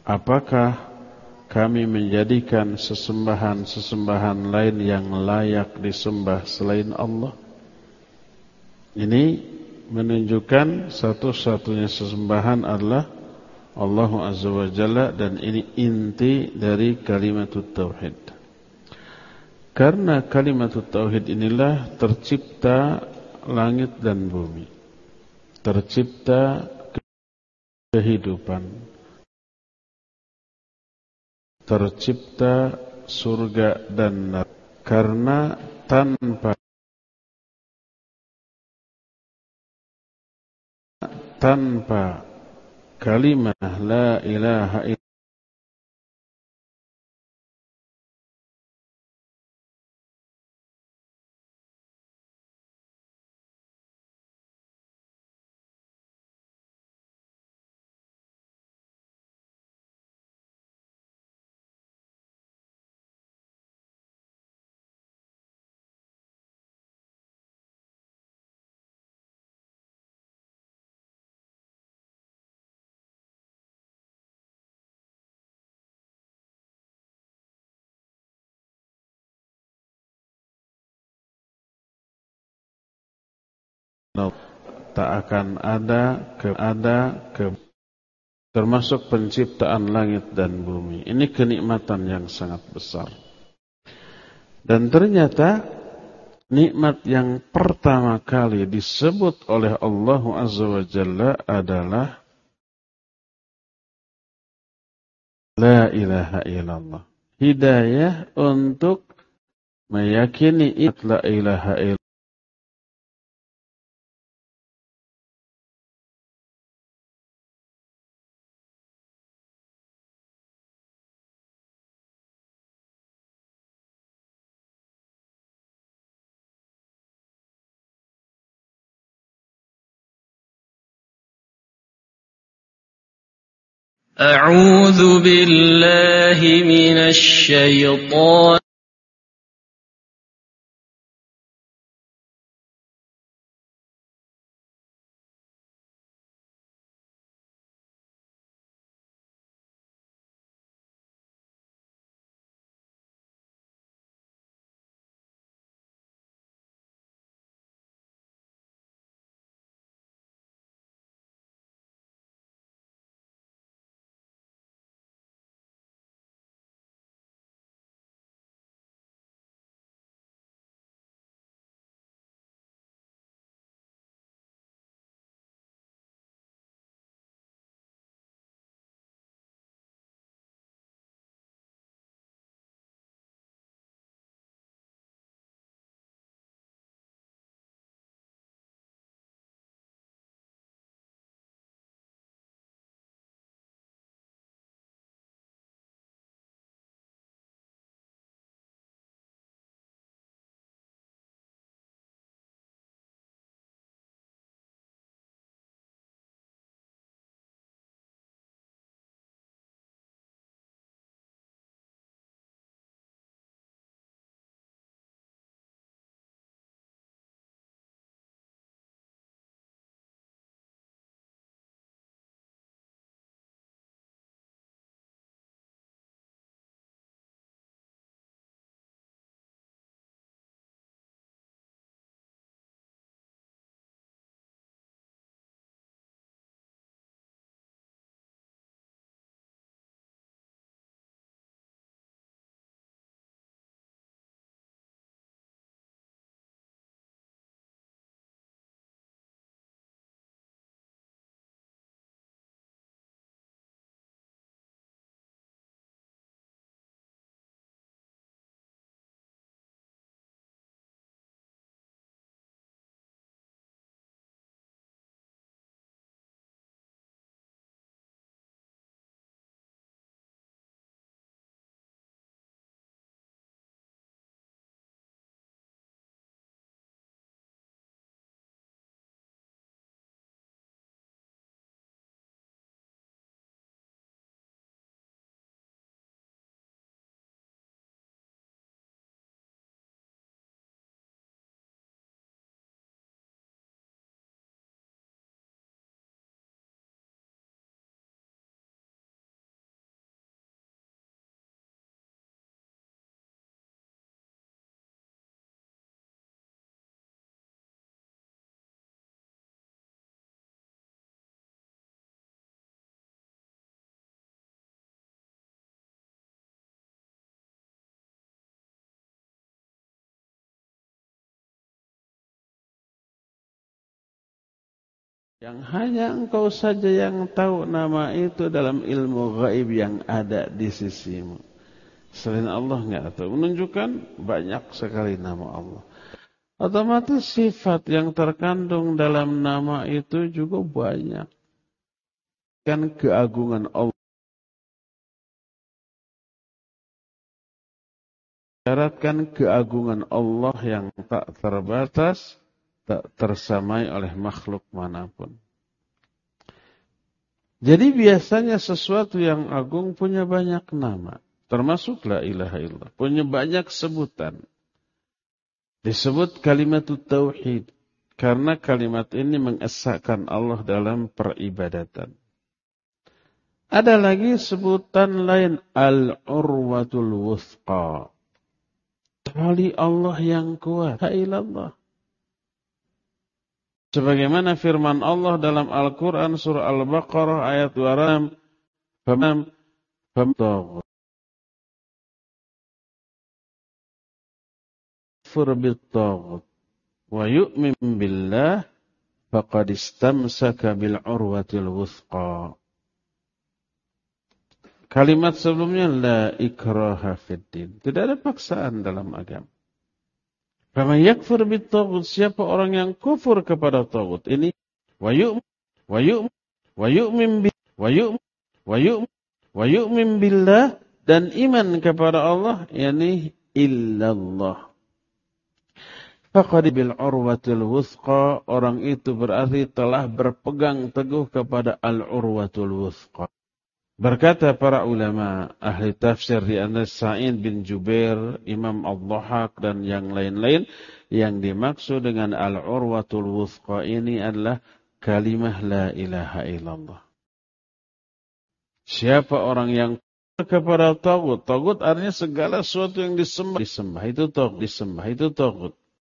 apakah kami menjadikan sesembahan-sesembahan lain yang layak disembah selain Allah? Ini menunjukkan satu-satunya sesembahan adalah Allah Azza wa Jalla, dan ini inti dari kalimatut tauhid. Karena kalimatut tauhid inilah tercipta langit dan bumi, tercipta kehidupan, tercipta surga dan neraka. Karena tanpa kalimat la ilaha illallah, tak akan ada termasuk penciptaan langit dan bumi. Ini kenikmatan yang sangat besar. Dan ternyata nikmat yang pertama kali disebut oleh Allah Azza wa Jalla adalah la ilaha illallah. Hidayah untuk meyakini la ilaha illallah. أعوذ بالله من الشيطان yang hanya engkau saja yang tahu nama itu dalam ilmu gaib yang ada di sisimu. Selain Allah enggak tahu. Menunjukkan banyak sekali nama Allah. Otomatis sifat yang terkandung dalam nama itu juga banyak. Kan keagungan Allah. Syaratkan keagungan Allah yang tak terbatas, tak tersamai oleh makhluk manapun. Jadi biasanya sesuatu yang agung punya banyak nama. Termasuk la ilaha illallah. Punya banyak sebutan. Disebut kalimat tauhid. Karena kalimat ini mengesahkan Allah dalam peribadatan. Ada lagi sebutan lain. Al-urwatul wuthqa. Tali Allah yang kuat. La ilallah. Sebagaimana firman Allah dalam Al-Quran surah Al-Baqarah ayat 26. Famtagh. Fur bittaghut. Wa yu'min billah. Faqad istamsaka bil'urwatil wuthqa. Kalimat sebelumnya la ikraha fiddin. Tidak ada paksaan dalam agama. Faman yakfur bittaghut, siapa orang yang kufur kepada taghut ini wa yu'min billah dan iman kepada Allah yakni illallah. Faqad bil urwatil wuthqa, orang itu berarti telah berpegang teguh kepada al-urwatul wuthqa. Berkata para ulama ahli tafsir di antara Sa'id bin Jubair, Imam Ad-Dhahhak dan yang lain-lain, yang dimaksud dengan al-urwatul wuthqa ini adalah kalimah la ilaha illallah. Siapa orang yang kepada taghut, taghut artinya segala sesuatu yang disembah itu taghut, disembah itu taghut.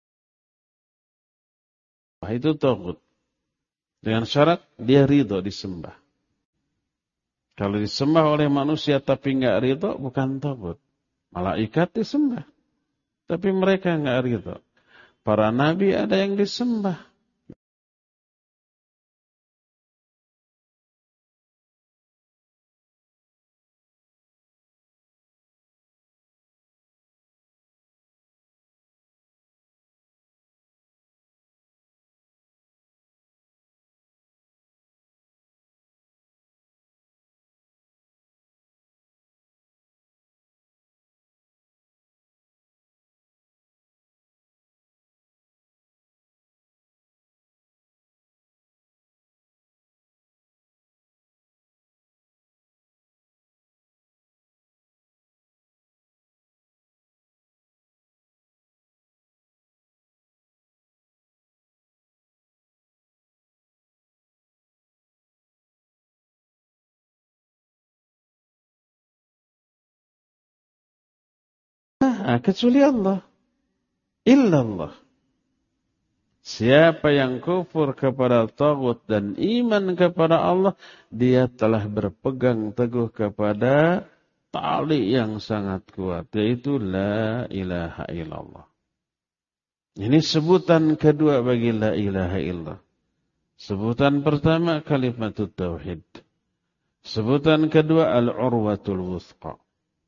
Itu taghut. Dengan syarat dia ridho disembah. Kalau disembah oleh manusia tapi enggak ridho, bukan taghut. Malaikat disembah, tapi mereka enggak ridho. Para nabi ada yang disembah. Kecuali Allah. Illallah. Siapa yang kufur kepada taghut dan iman kepada Allah, dia telah berpegang teguh kepada tali yang sangat kuat, yaitu la ilaha illallah. Ini sebutan kedua bagi la ilaha illallah. Sebutan pertama kalimatut tauhid. Sebutan kedua al-urwatul wuthqa.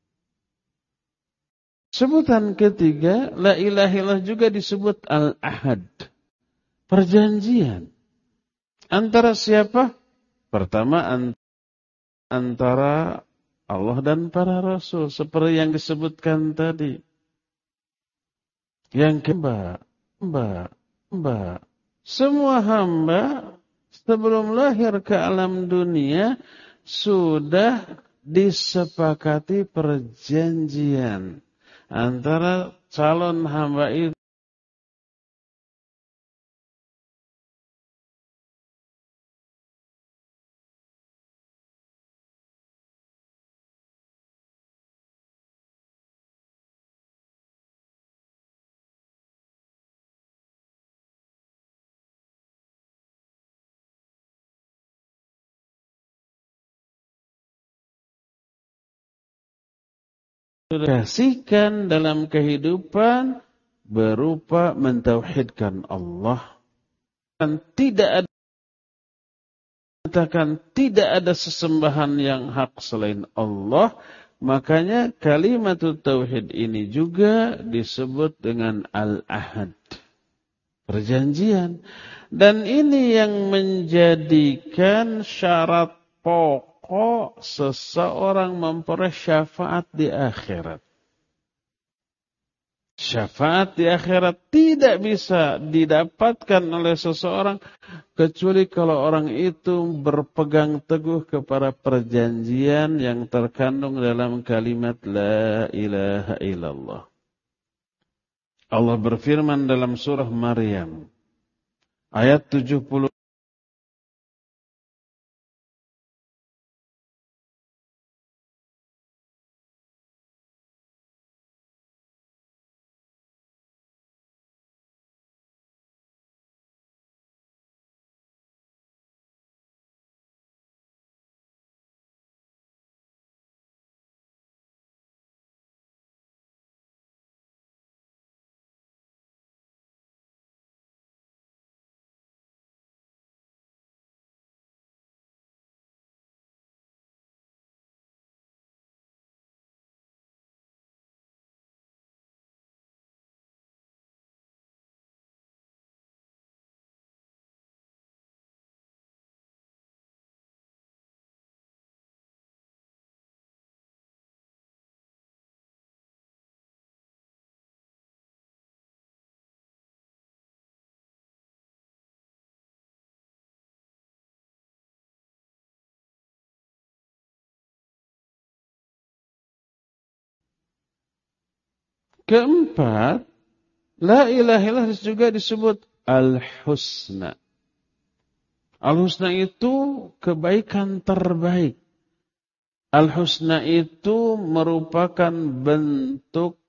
Sebutan ketiga, la ilaha illallah juga disebut al-ahad. Perjanjian. Antara siapa? Pertama, antara Allah dan para rasul. Seperti yang disebutkan tadi. Yang kedua, hamba. Semua hamba sebelum lahir ke alam dunia sudah disepakati perjanjian antara calon hamba itu kasihkan dalam kehidupan berupa mentauhidkan Allah. Dan tidak ada mengatakan tidak ada sesembahan yang hak selain Allah, makanya kalimat tauhid ini juga disebut dengan al-ahad, perjanjian. Dan ini yang menjadikan syarat pokok seseorang memperoleh syafaat di akhirat. Syafaat di akhirat tidak bisa didapatkan oleh seseorang kecuali kalau orang itu berpegang teguh kepada perjanjian yang terkandung dalam kalimat La ilaha illallah. Allah berfirman dalam surah Maryam ayat 70. Keempat, La ilaha illallah juga disebut Al-Husna. Al-Husna itu kebaikan terbaik. Al-Husna itu merupakan bentuk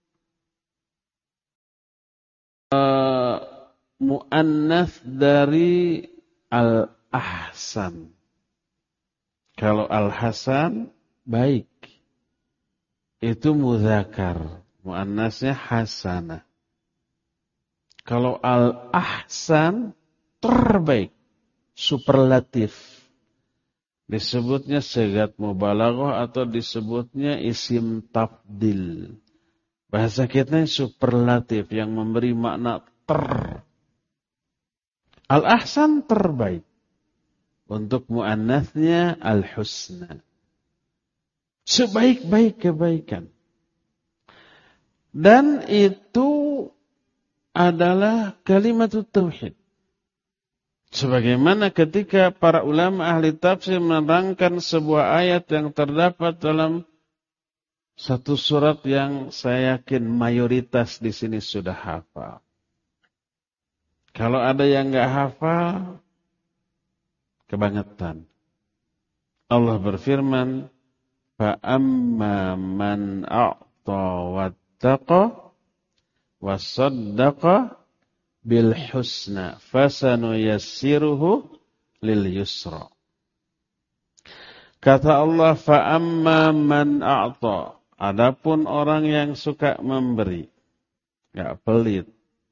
mu'annats dari Al-Ahsan. Kalau Al-Hasan, baik. Itu mudzakar. Mu'annasnya hasanah. Kalau al-ahsan, terbaik. Superlatif. Disebutnya sigat mubalaghah atau disebutnya isim tabdil. Bahasa kita superlatif yang memberi makna ter. Al-ahsan terbaik. Untuk mu'annasnya al-husna. Sebaik-baik kebaikan. Dan itu adalah kalimat tauhid. Sebagaimana ketika para ulama ahli tafsir menerangkan sebuah ayat yang terdapat dalam satu surat yang saya yakin mayoritas di sini sudah hafal. Kalau ada yang enggak hafal, kebangetan. Allah berfirman, fa amma man a'ta wattaqa wasaddaqa bil husna fasanuyassiruhu lil yusra. Kata Allah, fa amma man a'ta, adapun orang yang suka memberi, enggak pelit,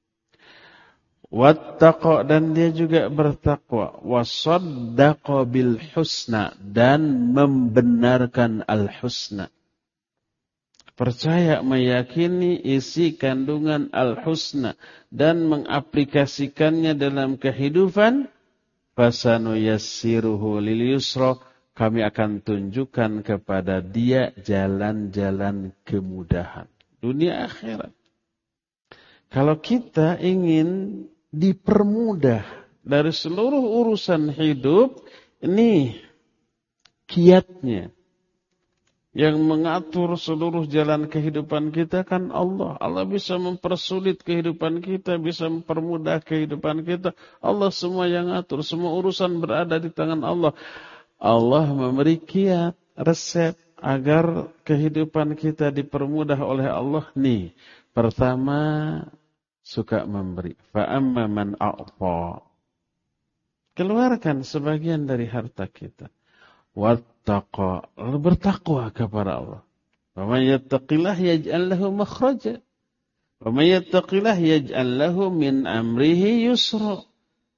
wattaqa, dan dia juga bertakwa, wasaddaqa bil husna, dan membenarkan al husna. Percaya, meyakini isi kandungan al-husna dan mengaplikasikannya dalam kehidupan, fasanuyassiruhu lil yusra, kami akan tunjukkan kepada dia jalan-jalan kemudahan dunia akhirat. Kalau kita ingin dipermudah dari seluruh urusan hidup, ini kiatnya. Yang mengatur seluruh jalan kehidupan kita kan Allah. Allah bisa mempersulit kehidupan kita, bisa mempermudah kehidupan kita. Allah semua yang atur, semua urusan berada di tangan Allah. Allah memberi kiat, resep agar kehidupan kita dipermudah oleh Allah. Nih, pertama, suka memberi. Fa'amma man a'ta. Keluarkan sebagian dari harta kita. Wattaqa, bertakwa kepada Allah. Wa may yattaqillah yaj'al lahu makhraja. Wa may yattaqillah yaj'al lahu min amrihi yusra.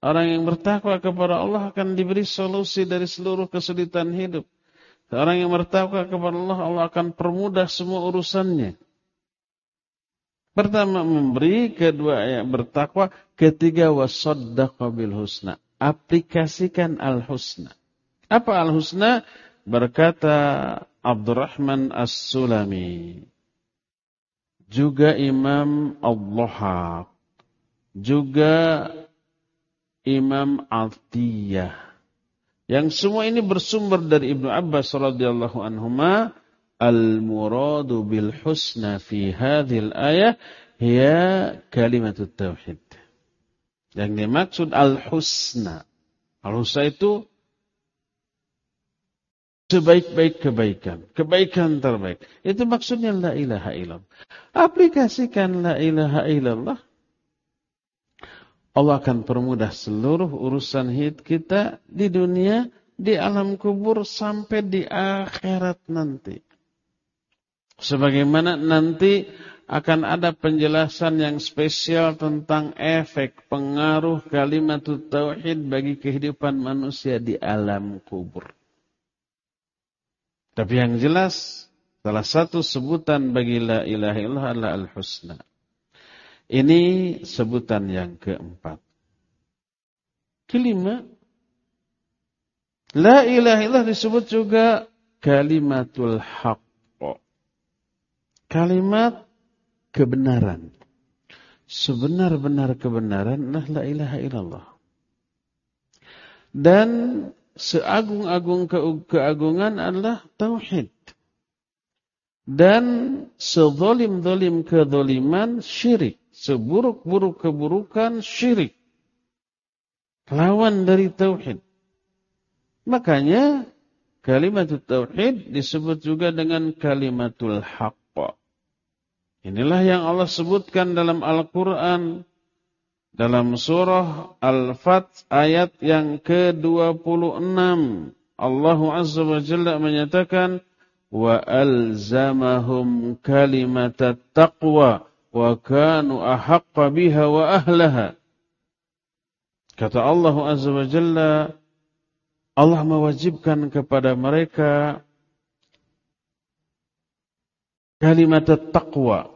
Orang yang bertakwa kepada Allah akan diberi solusi dari seluruh kesulitan hidup. Orang yang bertakwa kepada Allah, Allah akan permudah semua urusannya. Pertama memberi, kedua yang bertakwa, ketiga wasaddaqa bil husna. Aplikasikan al-husna. Apa al-husna? Berkata Abdurrahman As-Sulami, juga Imam Al-Dhahhak, juga Imam Atiyah. Yang semua ini bersumber dari Ibnu Abbas radhiyallahu anhuma, al-muradu bil husna fi hadhil ayah hiya kalimatut tauhid. Yang dimaksud al-husna. Al-husna itu sebaik-baik kebaikan, kebaikan terbaik. Itu maksudnya la ilaha illallah. Aplikasikan la ilaha illallah, Allah akan permudah seluruh urusan hidup kita di dunia, di alam kubur, sampai di akhirat nanti. Sebagaimana nanti akan ada penjelasan yang spesial tentang efek pengaruh kalimat tauhid bagi kehidupan manusia di alam kubur. Tapi yang jelas, salah satu sebutan bagi la ilaha illallah adalah al-husna. Ini sebutan yang keempat. Kelima, la ilaha illallah disebut juga kalimatul haqq. Kalimat kebenaran. Sebenar-benar kebenaran adalah la ilaha illallah. Dan seagung-agung keagungan adalah tauhid. Dan sezalim-zalim kezaliman syirik. Seburuk-buruk keburukan syirik. Lawan dari tauhid. Makanya kalimatul tauhid disebut juga dengan kalimatul haqq. Inilah yang Allah sebutkan dalam Al-Quran. Dalam surah Al-Fath ayat yang ke-26. Allah Azza wa Jalla menyatakan, wa alzamahum kalimatat taqwa wa kanu ahaqqa biha wa ahlaha. Kata Allah Azza wa Jalla, Allah mewajibkan kepada mereka kalimatat taqwa.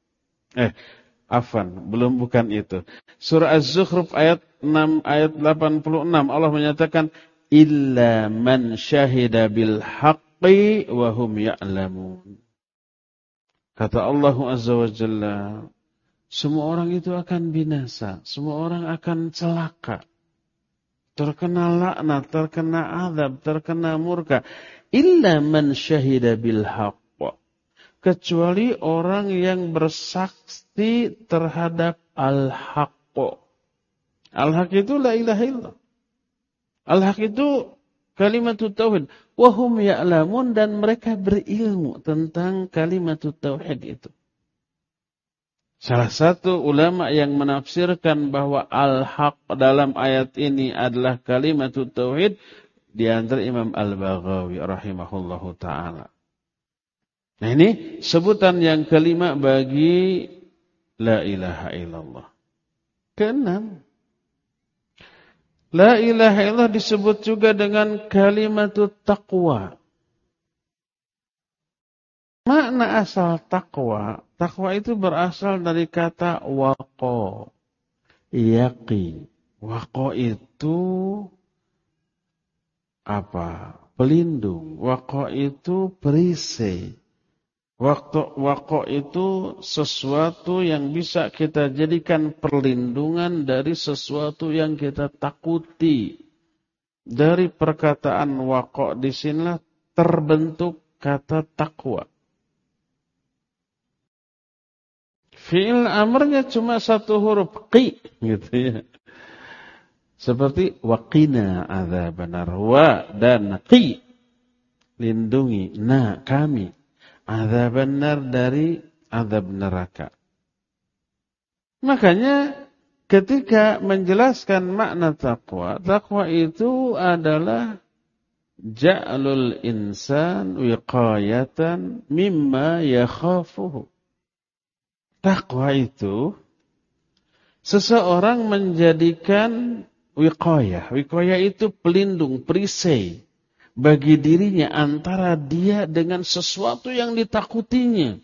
Bukan itu. Surah Az-Zukhruf ayat 6 ayat 86 Allah menyatakan illa man syahida bil haqqi wa hum ya'lamun. Kata Allah Azza wa Jalla, semua orang itu akan binasa, semua orang akan celaka. Terkena laknat, terkena azab, terkena murka. Illa man syahida bil haqq. Kecuali orang yang bersaksi terhadap al-haqq. Al-haqq itu la ilaha illallah. Al-haqq itu kalimatut tauhid. Wahum ya'lamun, dan mereka berilmu tentang kalimatut tauhid itu. Salah satu ulama yang menafsirkan bahwa al-haqq dalam ayat ini adalah kalimatut tauhid, di antara Imam Al-Baghawi rahimahullahu ta'ala. Nah, ini sebutan yang kelima bagi la ilaha illallah. Keenam, la ilaha illallah disebut juga dengan kalimatut taqwa. Makna asal taqwa, taqwa itu berasal dari kata waqa, yaqi. Waqa itu apa? Pelindung. Waqa itu perisai. Waqa itu sesuatu yang bisa kita jadikan perlindungan dari sesuatu yang kita takuti. Dari perkataan waqa di sinilah terbentuk kata takwa. Fi'il amrnya cuma satu huruf, qi, gitu ya. Seperti waqina adzabannar, wa dan qi, lindungi, na kami. Adzabannar dari azab neraka. Makanya ketika menjelaskan makna taqwa, taqwa itu adalah ja'lul insan wiqayatan mimma yakhafuhu. Taqwa itu seseorang menjadikan wiqayah. Wiqayah itu pelindung, perisai bagi dirinya antara dia dengan sesuatu yang ditakutinya.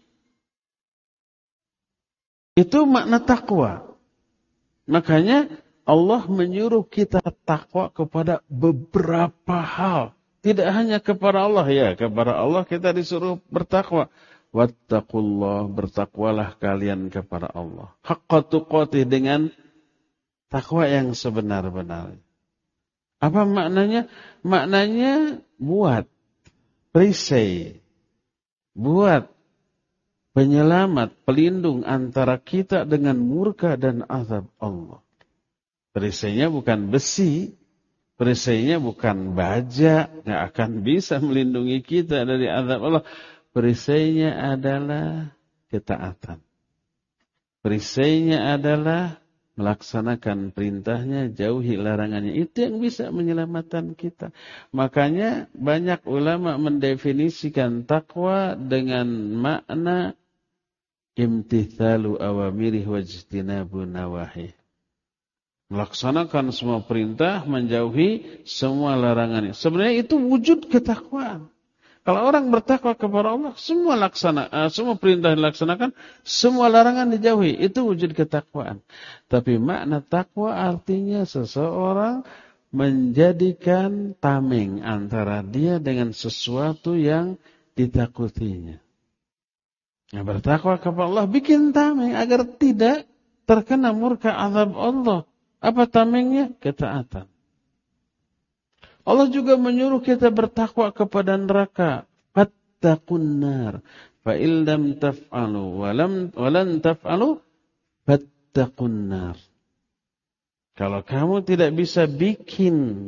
Itu makna takwa. Makanya Allah menyuruh kita takwa kepada beberapa hal. Tidak hanya kepada Allah ya, kepada Allah kita disuruh bertakwa. Wattaqullah, bertakwalah kalian kepada Allah. Haqqa tuqatih, dengan takwa yang sebenar-benarnya. Apa maknanya? Maknanya buat perisai, buat penyelamat, pelindung antara kita dengan murka dan azab Allah. Perisainya bukan besi, perisainya bukan baja, nggak akan bisa melindungi kita dari azab Allah. Perisainya adalah ketaatan. Perisainya adalah melaksanakan perintahnya, jauhi larangannya. Itu yang bisa menyelamatkan kita. Makanya banyak ulama mendefinisikan takwa dengan makna imtithalu awamirih wajtinabu nawahih. Melaksanakan semua perintah, menjauhi semua larangannya. Sebenarnya itu wujud ketakwaan. Kalau orang bertakwa kepada Allah, semua perintah dilaksanakan, semua larangan dijauhi. Itu wujud ketakwaan. Tapi makna takwa artinya seseorang menjadikan tameng antara dia dengan sesuatu yang ditakutinya. Nah, bertakwa kepada Allah bikin tameng agar tidak terkena murka azab Allah. Apa tamengnya? Ketaatan. Allah juga menyuruh kita bertakwa kepada neraka. Fattaqun nar. Fa illam taf'alu walan taf'alu fattaqun nar. Kalau kamu tidak bisa bikin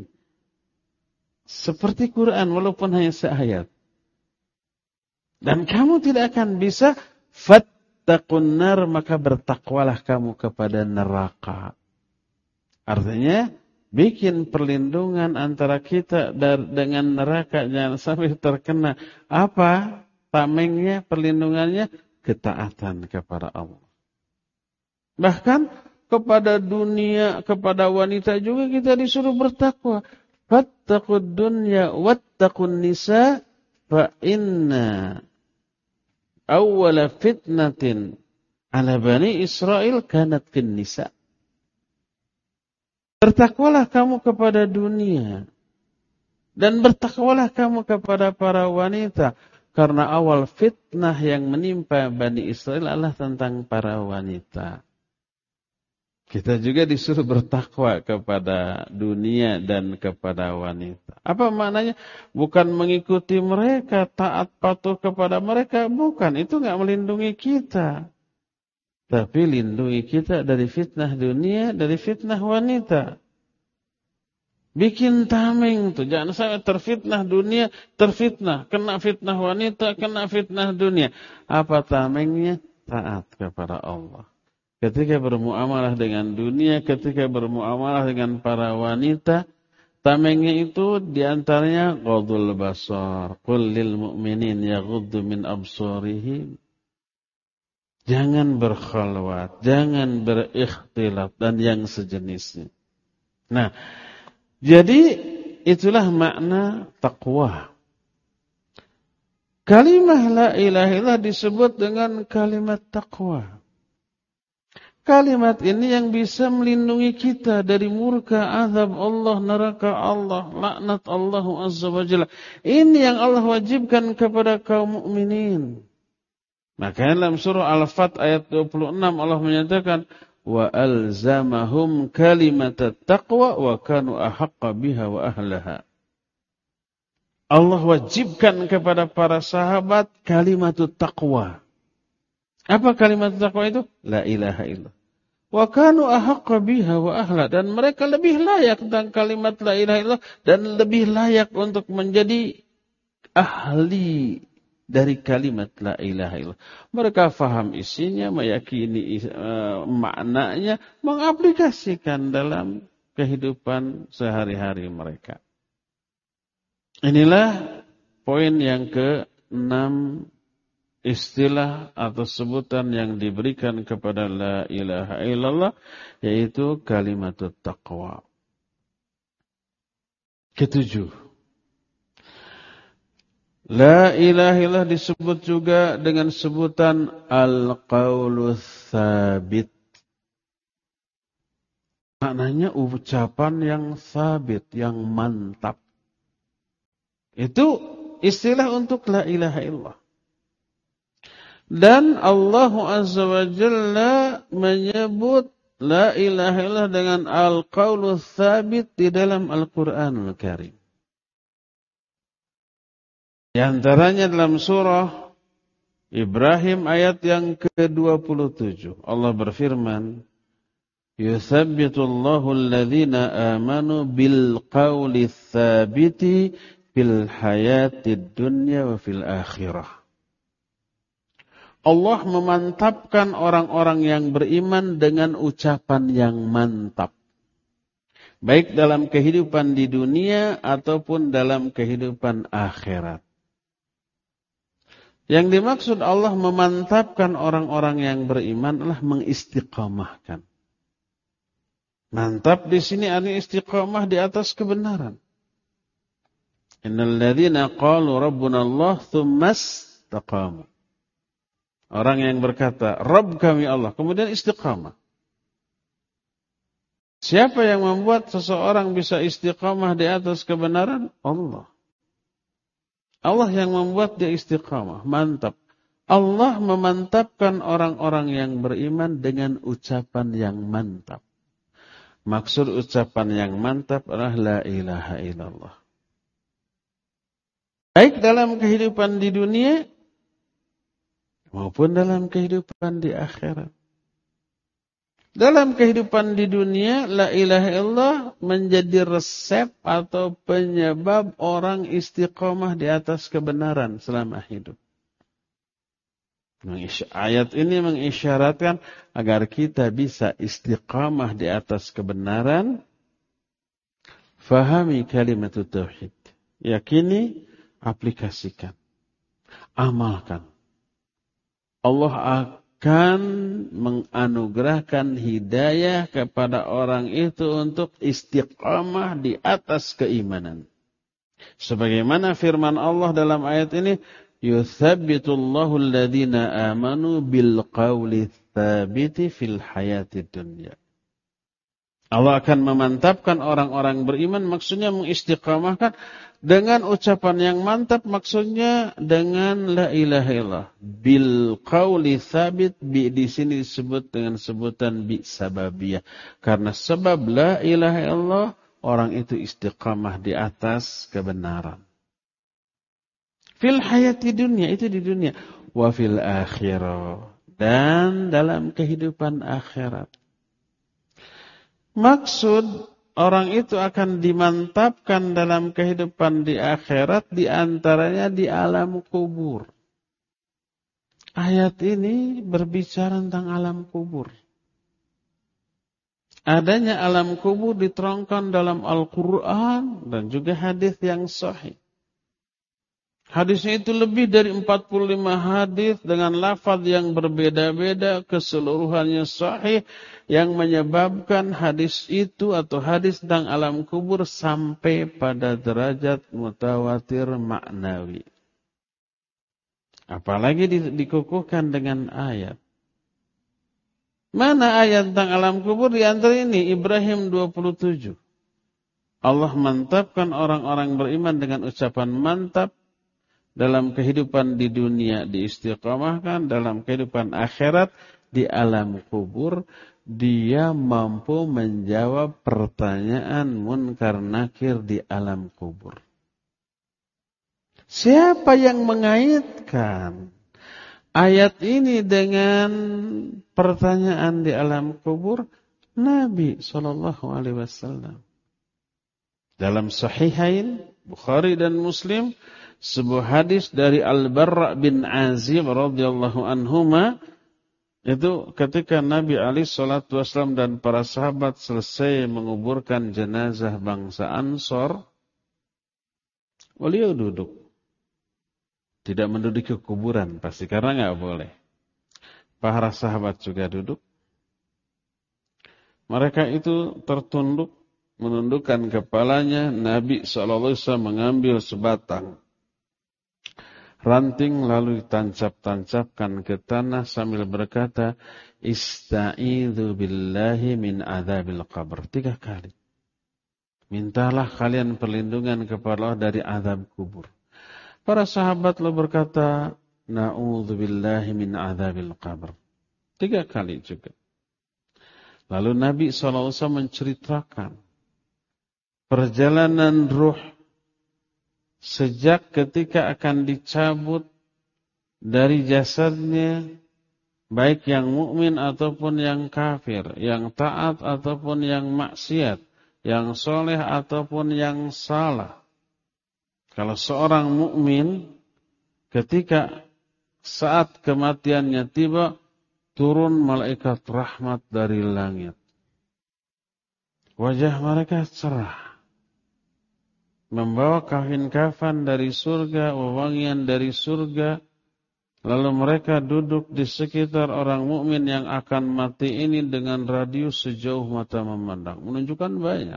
seperti Quran walaupun hanya seayat, dan kamu tidak akan bisa, fattaqun nar, maka bertakwalah kamu kepada neraka. Artinya, bikin perlindungan antara kita dengan neraka, jangan sampai terkena. Apa tamengnya, perlindungannya? Ketaatan kepada Allah. Bahkan kepada dunia, kepada wanita juga kita disuruh bertakwa. Fattaqud dunya wattaqun nisa fa inna awwala fitnatin ala bani Israel kanat fin nisa. Bertakwalah kamu kepada dunia dan bertakwalah kamu kepada para wanita, karena awal fitnah yang menimpa Bani Israel adalah tentang para wanita. Kita juga disuruh bertakwa kepada dunia dan kepada wanita. Apa maknanya? Bukan mengikuti mereka, taat patuh kepada mereka, bukan. Itu enggak melindungi kita. Tapi lindungi kita dari fitnah dunia, dari fitnah wanita. Bikin tameng tuh, jangan sampai terfitnah dunia, terfitnah, kena fitnah wanita, kena fitnah dunia. Apa tamengnya? Taat kepada Allah. Ketika bermuamalah dengan dunia, ketika bermuamalah dengan para wanita, tamengnya itu diantaranya ghadul basar, qul lil mu'minin yaghuddu min absarihim. Jangan berkhalwat, jangan berikhtilat, dan yang sejenisnya. Nah, jadi itulah makna takwa. Kalimah la ilaha illallah disebut dengan kalimat takwa. Kalimat ini yang bisa melindungi kita dari murka azab Allah, neraka Allah, laknat Allah azza wa jalla. Ini yang Allah wajibkan kepada kaum mukminin. Maka dalam surah Al-Fat ayat 26 Allah menyatakan wa alzamahum kalimatat taqwa wa kanu ahaqqa biha wa ahlaha. Allah wajibkan kepada para sahabat kalimatut taqwa. Apa kalimat taqwa itu? La ilaha illallah. Wa kanu ahaqqa biha wa ahlaha, dan mereka lebih layak tentang kalimat la ilaha illallah dan lebih layak untuk menjadi ahli dari kalimat la ilaha illallah. Mereka faham isinya, meyakini maknanya, mengaplikasikan dalam kehidupan sehari-hari mereka. Inilah poin yang ke-6, istilah atau sebutan yang diberikan kepada la ilaha illallah, yaitu kalimatut taqwa. Ketujuh, la ilaha illallah disebut juga dengan sebutan al-qaulus tsabit. Maknanya ucapan yang sabit, yang mantap. Itu istilah untuk la ilaha illallah. Dan Allah Azza wa Jalla menyebut la ilaha illallah dengan al-qaulus tsabit di dalam Al-Qur'anul Karim. Di antaranya dalam surah Ibrahim ayat yang ke-27. Allah berfirman, "Yuthabbitullahu alladhina amanu bil qawli tsabiti fil hayatid dunya wa fil akhirah." Allah memantapkan orang-orang yang beriman dengan ucapan yang mantap. Baik dalam kehidupan di dunia ataupun dalam kehidupan akhirat. Yang dimaksud Allah memantapkan orang-orang yang beriman adalah mengistiqamahkan. Mantap di sini artinya istiqamah di atas kebenaran. Innal ladzina qalu rabbuna Allah tsumma istaqamu. Orang yang berkata, Rabb kami Allah, kemudian istiqamah. Siapa yang membuat seseorang bisa istiqamah di atas kebenaran? Allah. Allah yang membuat dia istiqamah, mantap. Allah memantapkan orang-orang yang beriman dengan ucapan yang mantap. Maksud ucapan yang mantap adalah la ilaha illallah. Baik dalam kehidupan di dunia, maupun dalam kehidupan di akhirat. Dalam kehidupan di dunia, la ilaha illallah menjadi resep atau penyebab orang istiqomah di atas kebenaran selama hidup. Ayat ini mengisyaratkan agar kita bisa istiqamah di atas kebenaran. Fahami kalimat tauhid. Yakini, aplikasikan. Amalkan. Allah akan menganugerahkan hidayah kepada orang itu untuk istiqamah di atas keimanan. Sebagaimana firman Allah dalam ayat ini, yuthabbitullahu alladhina amanu bil qawli tsabiti fil hayatid dunya. Allah akan memantapkan orang-orang beriman, maksudnya mengistiqamahkan dengan ucapan yang mantap, maksudnya dengan la ilaha illallah. Bil qawli tsabit, bi di sini disebut dengan sebutan bi sababiyah. Karena sebab la ilaha illallah, orang itu istiqamah di atas kebenaran. Fil hayati dunia, itu di dunia. Wa fil akhirah, dan dalam kehidupan akhirat. Maksud orang itu akan dimantapkan dalam kehidupan di akhirat, di antaranya di alam kubur. Ayat ini berbicara tentang alam kubur. Adanya alam kubur diterangkan dalam Al-Quran dan juga hadis yang sahih. Hadisnya itu lebih dari 45 hadis dengan lafaz yang berbeda-beda, keseluruhannya sahih, yang menyebabkan hadis itu atau hadis tentang alam kubur sampai pada derajat mutawatir maknawi. Apalagi dikukuhkan dengan ayat. Mana ayat tentang alam kubur? Di antara ini Ibrahim 27. Allah mantapkan orang-orang beriman dengan ucapan mantap. Dalam kehidupan di dunia diistiqamahkan, dalam kehidupan akhirat di alam kubur dia mampu menjawab pertanyaan munkar nakir di alam kubur. Siapa yang mengaitkan ayat ini dengan pertanyaan di alam kubur? Nabi SAW. Dalam Sahihain Bukhari dan Muslim, sebuah hadis dari Al-Barra bin Azib radhiyallahu anhuma, itu ketika Nabi alaihi salatu wasallam dan para sahabat selesai menguburkan jenazah bangsa Ansor, beliau duduk. Tidak menduduki kuburan pasti karena enggak boleh. Para sahabat juga duduk. Mereka itu tertunduk menundukkan kepalanya, Nabi SAW mengambil sebatang ranting lalu ditancap-tancapkan ke tanah sambil berkata, Ista'idhu billahi min adzabil qabr. 3 kali. Mintalah kalian perlindungan kepada Allah dari azab kubur. Para sahabat lalu berkata, Na'udzu billahi min adzabil qabr. 3 kali juga. Lalu Nabi SAW menceritakan perjalanan ruh sejak ketika akan dicabut dari jasadnya, baik yang mukmin ataupun yang kafir, yang taat ataupun yang maksiat, yang soleh ataupun yang salah. Kalau seorang mukmin ketika saat kematiannya tiba, turun malaikat rahmat dari langit. Wajah mereka cerah, membawa kafan dari surga, wewangian dari surga. Lalu mereka duduk di sekitar orang mukmin yang akan mati ini dengan radius sejauh mata memandang. Menunjukkan banyak.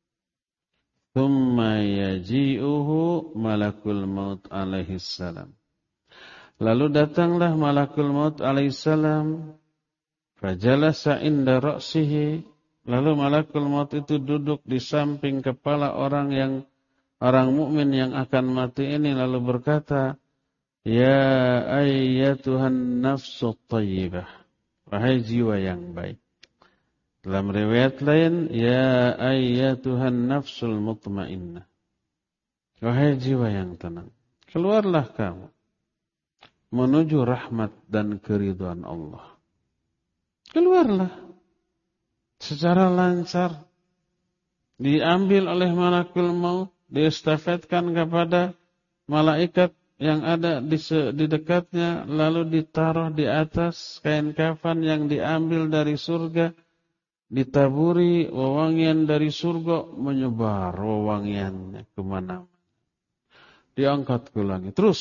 Tsumma yaji'uhu malakul maut alaihi salam. Lalu datanglah malakul maut alaihi salam. Fajalasa inda ra'sihi. Lalu malakul maut itu duduk di samping kepala orang mukmin yang akan mati ini lalu berkata, Ya ayyatuhan nafsu tayyibah. Wahai jiwa yang baik. Dalam riwayat lain, Ya ayyatuhan nafsul mutmainnah. Wahai jiwa yang tenang. Keluarlah kamu menuju rahmat dan keridhaan Allah. Keluarlah secara lancar. Diambil oleh malakul maut, diestafetkan kepada malaikat yang ada di dekatnya, lalu ditaruh di atas kain kafan yang diambil dari surga, ditaburi wewangian dari surga, menyebar wewangiannya kemana-mana. Diangkat ke langit. Terus,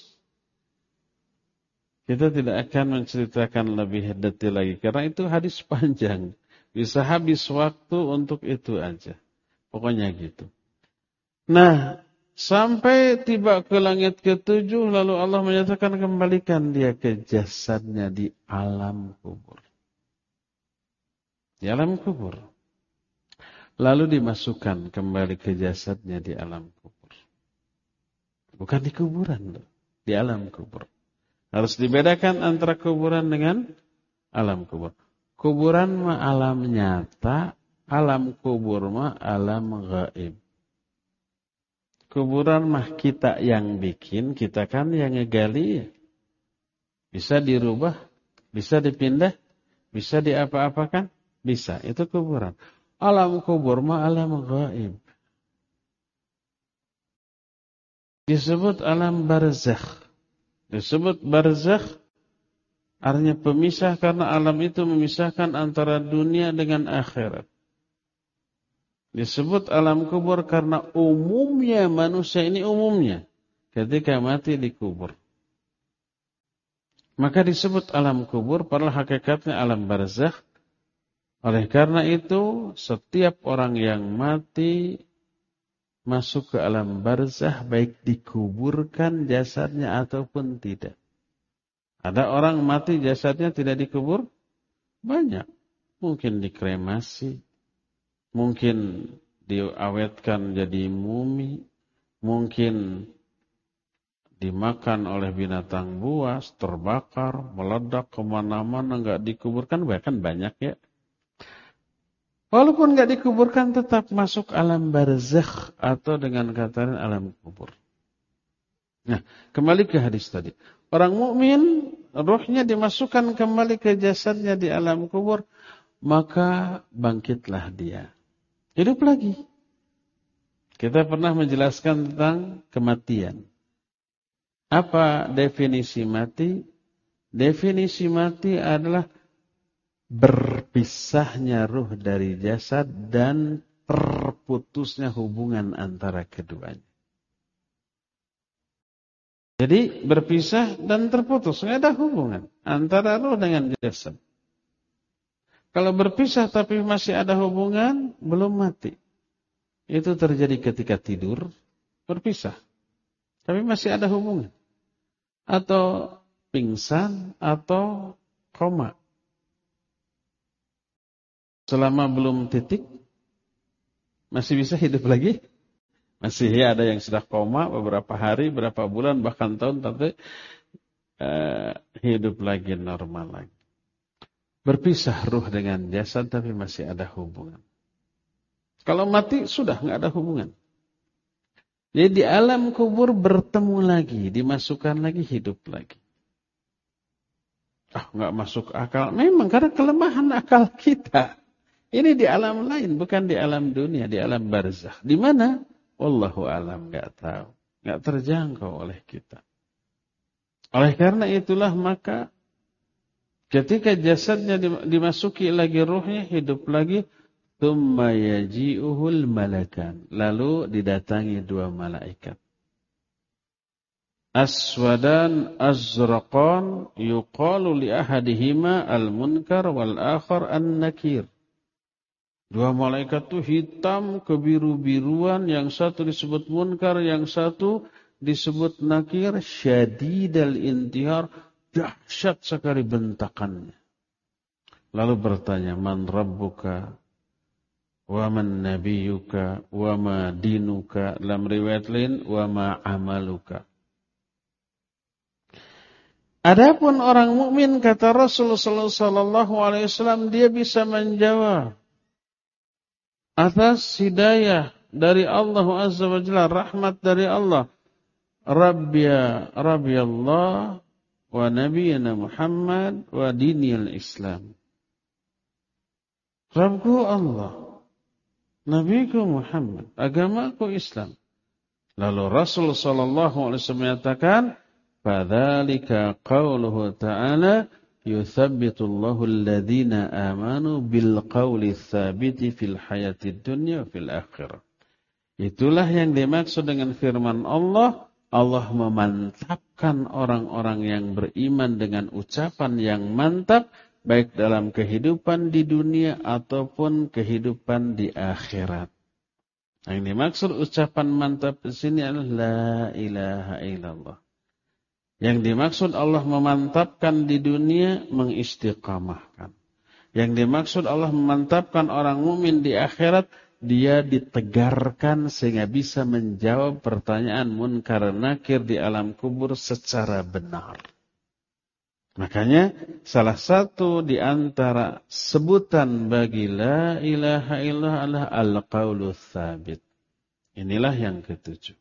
kita tidak akan menceritakan lebih detail lagi, karena itu hadis panjang. Bisa habis waktu untuk itu aja. Pokoknya gitu. Nah, sampai tiba ke langit ke-7, lalu Allah menyatakan kembalikan dia ke jasadnya di alam kubur. Di alam kubur. Lalu dimasukkan kembali ke jasadnya di alam kubur. Bukan di kuburan, di alam kubur. Harus dibedakan antara kuburan dengan alam kubur. Kuburan mah alam nyata, alam kubur mah alam gaib. Kuburan mah kita yang bikin, kita kan yang ngegali. Bisa dirubah, bisa dipindah, bisa diapa-apakan, bisa. Itu kuburan. Alam kubur mah alam gaib. Disebut alam barzakh. Disebut barzakh artinya pemisah karena alam itu memisahkan antara dunia dengan akhirat. Disebut alam kubur karena umumnya manusia ini umumnya ketika mati dikubur. Maka disebut alam kubur, padahal hakikatnya alam barzakh. Oleh karena itu, setiap orang yang mati masuk ke alam barzakh, baik dikuburkan jasadnya ataupun tidak. Ada orang mati jasadnya tidak dikubur? Banyak. Mungkin dikremasi. Mungkin diawetkan jadi mumi, mungkin dimakan oleh binatang buas, terbakar, meledak kemana-mana, nggak dikuburkan, bahkan banyak ya. Walaupun nggak dikuburkan, tetap masuk alam barzakh atau dengan kata lain alam kubur. Nah, kembali ke hadis tadi. Orang mukmin, ruhnya dimasukkan kembali ke jasadnya di alam kubur, maka bangkitlah dia. Hidup lagi. Kita pernah menjelaskan tentang kematian. Apa definisi mati? Definisi mati adalah berpisahnya ruh dari jasad dan terputusnya hubungan antara keduanya. Jadi berpisah dan terputus. Tidak ada hubungan antara ruh dengan jasad. Kalau berpisah tapi masih ada hubungan, belum mati. itu terjadi ketika tidur, berpisah. Tapi masih ada hubungan. Atau pingsan, atau koma. Selama belum titik, masih bisa hidup lagi. Masih ya, ada yang sudah koma beberapa hari, beberapa bulan, bahkan tahun, tapi hidup lagi normal lagi. Berpisah ruh dengan jasad, tapi masih ada hubungan. Kalau mati, sudah nggak ada hubungan. Jadi di alam kubur bertemu lagi, dimasukkan lagi, hidup lagi. Nggak masuk akal. Memang karena kelemahan akal kita. Ini di alam lain, bukan di alam dunia, di alam barzakh. Di mana? Wallahu alam, nggak tahu, nggak terjangkau oleh kita. Oleh karena itulah maka ketika jasadnya dimasuki lagi ruhnya, hidup lagi, tsumma yaji'uhul malakan, lalu didatangi dua malaikat. Aswadan azraqan yuqalu li ahadihima al-munkar wal akhar an-nakir. Dua malaikat itu hitam kebiru-biruan, yang satu disebut munkar, yang satu disebut nakir, syadidal intihar, dahsyat sekali bentakannya. Lalu bertanya, man rabbuka, wa man nabiyuka, wa ma dinuka, dalam riwayat lain, wa ma amaluka. Adapun orang mukmin, kata Rasulullah sallallahu alaihi wasallam, dia bisa menjawab atas hidayah dari Allah Azza wa Jalla, rahmat dari Allah. Rabbi Allah wa nabiyana Muhammad wa dinil Islam. Rabbku Allah, Nabiku Muhammad, agamaku Islam. Lalu Rasul sallallahu alaihi wasallam menyatakan, fadzalika qauluhu ta'ala, yuthabbitullahu alladhina amanu bil qawli tsabiti fil hayatid dunya fil akhirah. Itulah yang dimaksud dengan firman Allah. Allah memantapkan orang-orang yang beriman dengan ucapan yang mantap, baik dalam kehidupan di dunia ataupun kehidupan di akhirat. Yang dimaksud ucapan mantap di sini adalah la ilaha illallah. Yang dimaksud Allah memantapkan di dunia, mengistiqamahkan. Yang dimaksud Allah memantapkan orang mukmin di akhirat, dia ditegarkan sehingga bisa menjawab pertanyaan munkar nakir di alam kubur secara benar. Makanya salah satu di antara sebutan bagi la ilaha illallah adalah al-qaulu tsabit. Inilah yang ketujuh.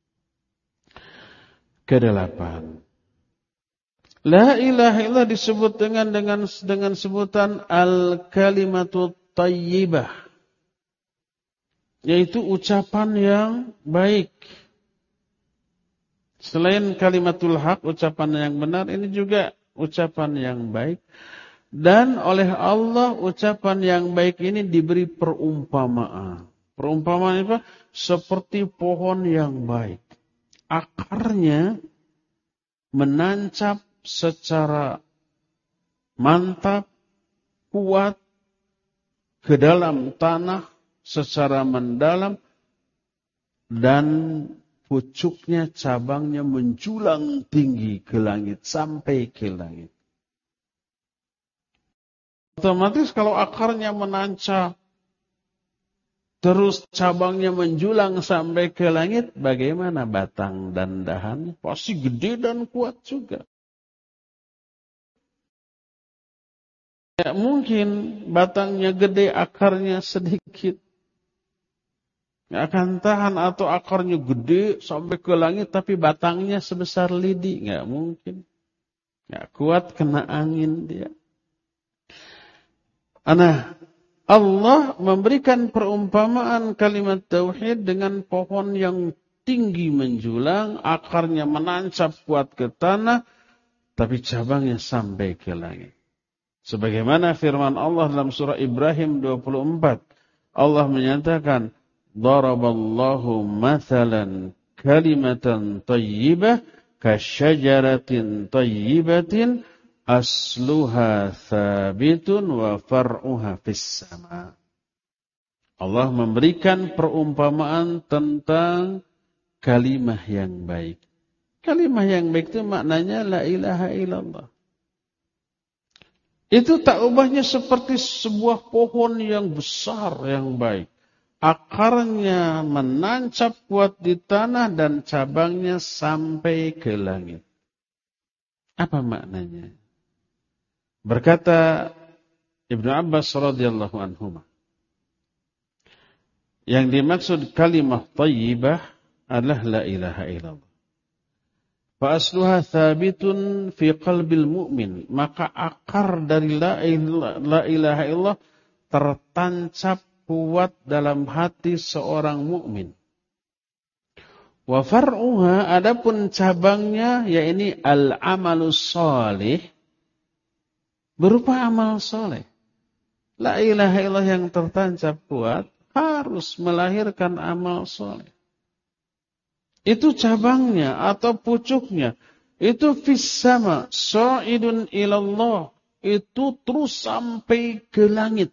Kedelapan. La ilaha illallah disebut dengan sebutan al-kalimatu thayyibah, yaitu ucapan yang baik. Selain kalimatul haq, ucapan yang benar, ini juga ucapan yang baik. Dan oleh Allah ucapan yang baik ini diberi perumpamaan. Perumpamaan apa? Seperti pohon yang baik. Akarnya menancap secara mantap, kuat ke dalam tanah secara mendalam, dan pucuknya, cabangnya menjulang tinggi ke langit, sampai ke langit. Otomatis kalau akarnya menancap, terus cabangnya menjulang sampai ke langit, bagaimana batang dan dahannya? Pasti gede dan kuat juga. Ya, mungkin batangnya gede, akarnya sedikit. Nggak akan tahan, atau akarnya gede sampai ke langit tapi batangnya sebesar lidi. Nggak mungkin. Nggak kuat, kena angin dia. Nah, Allah memberikan perumpamaan kalimat tauhid dengan pohon yang tinggi menjulang, akarnya menancap kuat ke tanah, tapi cabangnya sampai ke langit. Sebagaimana firman Allah dalam surah Ibrahim 24. Allah menyatakan, Daraballahu mathalan kalimatan tayyibah kasyajaratin tayyibatin asluha thabitun wa far'uha fis sama. Allah memberikan perumpamaan tentang kalimah yang baik. Kalimah yang baik itu maknanya la ilaha illallah. Itu tak ubahnya seperti sebuah pohon yang besar yang baik. Akarnya menancap kuat di tanah dan cabangnya sampai ke langit. Apa maknanya? Berkata Ibnu Abbas radhiyallahu anhuma, yang dimaksud kalimah thayyibah adalah la ilaha illallah. Fa asluha thabitun fi qalbil mu'min. Maka akar dari la ilaha illallah tertancap kuat dalam hati seorang mukmin. Wa far'uha, adapun cabangnya yakni al-amalus shalih, berupa amal soleh. La ilaha illallah yang tertancap kuat harus melahirkan amal soleh. Itu cabangnya atau pucuknya. Itu fis sama, sa'idun ilallah. Itu terus sampai ke langit.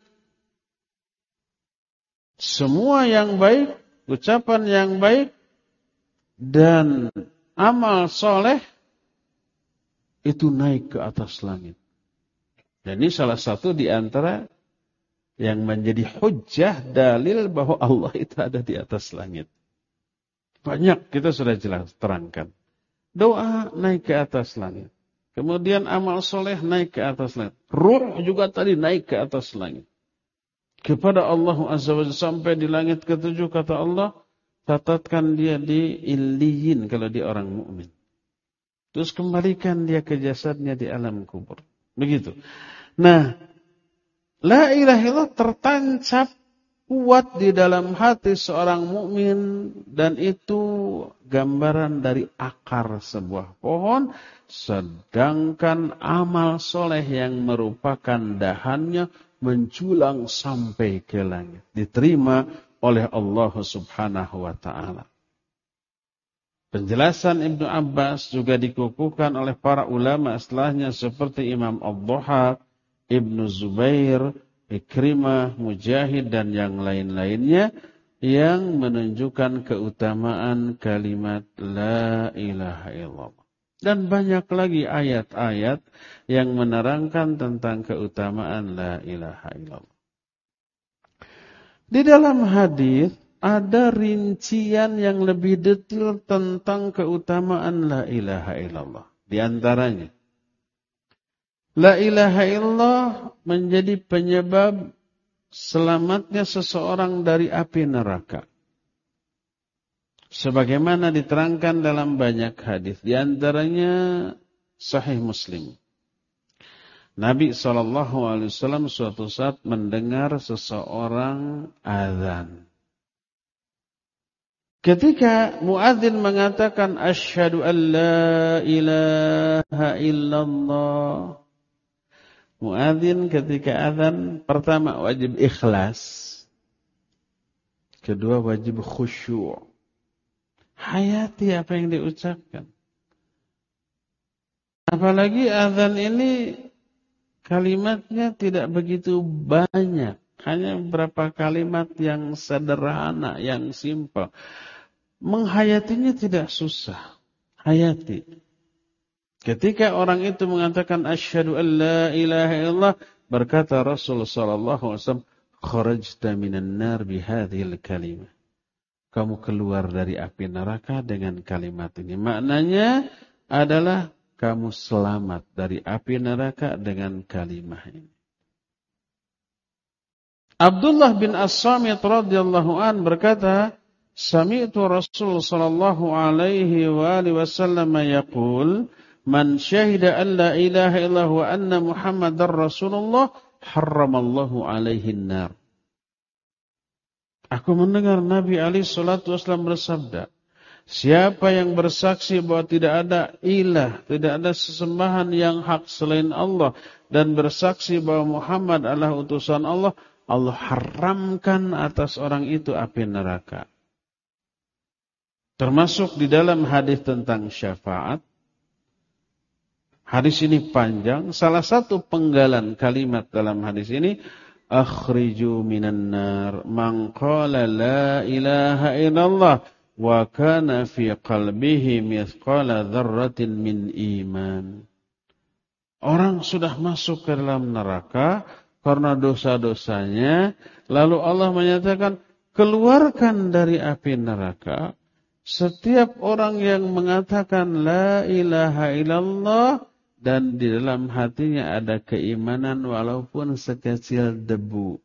Semua yang baik, ucapan yang baik, dan amal soleh, itu naik ke atas langit. Dan ini salah satu di antara yang menjadi hujjah dalil bahwa Allah itu ada di atas langit. Banyak kita sudah jelas terangkan. Doa naik ke atas langit. Kemudian amal soleh naik ke atas langit. Ruh juga tadi naik ke atas langit. Kepada Allah Azza wa Jalla sampai di langit ketujuh kata Allah, catatkan dia di illiyin kalau dia orang mukmin. Terus kembalikan dia ke jasadnya di alam kubur. Begitu. Nah, la ilaha illallah tertancap kuat di dalam hati seorang mukmin dan itu gambaran dari akar sebuah pohon, sedangkan amal soleh yang merupakan dahannya menjulang sampai ke langit, diterima oleh Allah Subhanahu wa taala. Penjelasan Ibnu Abbas juga dikukuhkan oleh para ulama setelahnya seperti Imam Ad-Dhahhak, Ibnu Zubair, Ikrimah, Mujahid dan yang lain-lainnya yang menunjukkan keutamaan kalimat la ilaha illallah. Dan banyak lagi ayat-ayat yang menerangkan tentang keutamaan la ilaha illallah. Di dalam hadis ada rincian yang lebih detail tentang keutamaan la ilaha illallah. Di antaranya, la ilaha illallah menjadi penyebab selamatnya seseorang dari api neraka. Sebagaimana diterangkan dalam banyak hadis, di antaranya Sahih Muslim. Nabi SAW suatu saat mendengar seseorang azan. Ketika muadzin mengatakan asyhadu an la ilaha illallah, muadzin ketika azan pertama wajib ikhlas, kedua wajib khusyuk. Hayati apa yang diucapkan. Apalagi azan ini kalimatnya tidak begitu banyak, hanya beberapa kalimat yang sederhana, yang simpel. Menghayatinya tidak susah. Hayati. Ketika orang itu mengatakan asyhadu an la ilaha illallah, berkata Rasul sallallahu alaihi wasallam, kharajta minan nar bihadhil kalimah. Kamu keluar dari api neraka dengan kalimat ini. Maknanya adalah kamu selamat dari api neraka dengan kalimat ini. Abdullah bin As-Samit radhiyallahu an berkata, sami'tu Rasul sallallahu alaihi wasallam yaqul, man syahida an la ilaha illallah wa anna Muhammadar Rasulullah harramallahu alaihi an-nar. Aku mendengar Nabi alaihi salatu wasallam bersabda, siapa yang bersaksi bahwa tidak ada ilah, tidak ada sesembahan yang hak selain Allah, dan bersaksi bahwa Muhammad adalah utusan Allah, Allah haramkan atas orang itu api neraka. Termasuk di dalam hadis tentang syafaat. Hadis ini panjang. Salah satu penggalan kalimat dalam hadis ini akhriju minan nar man qala la ilaha illallah wa kana fi qalbihi mithqala dzarratin min iman. Orang sudah masuk ke dalam neraka karena dosa-dosanya, lalu Allah menyatakan, keluarkan dari api neraka setiap orang yang mengatakan la ilaha illallah dan di dalam hatinya ada keimanan walaupun sekecil debu.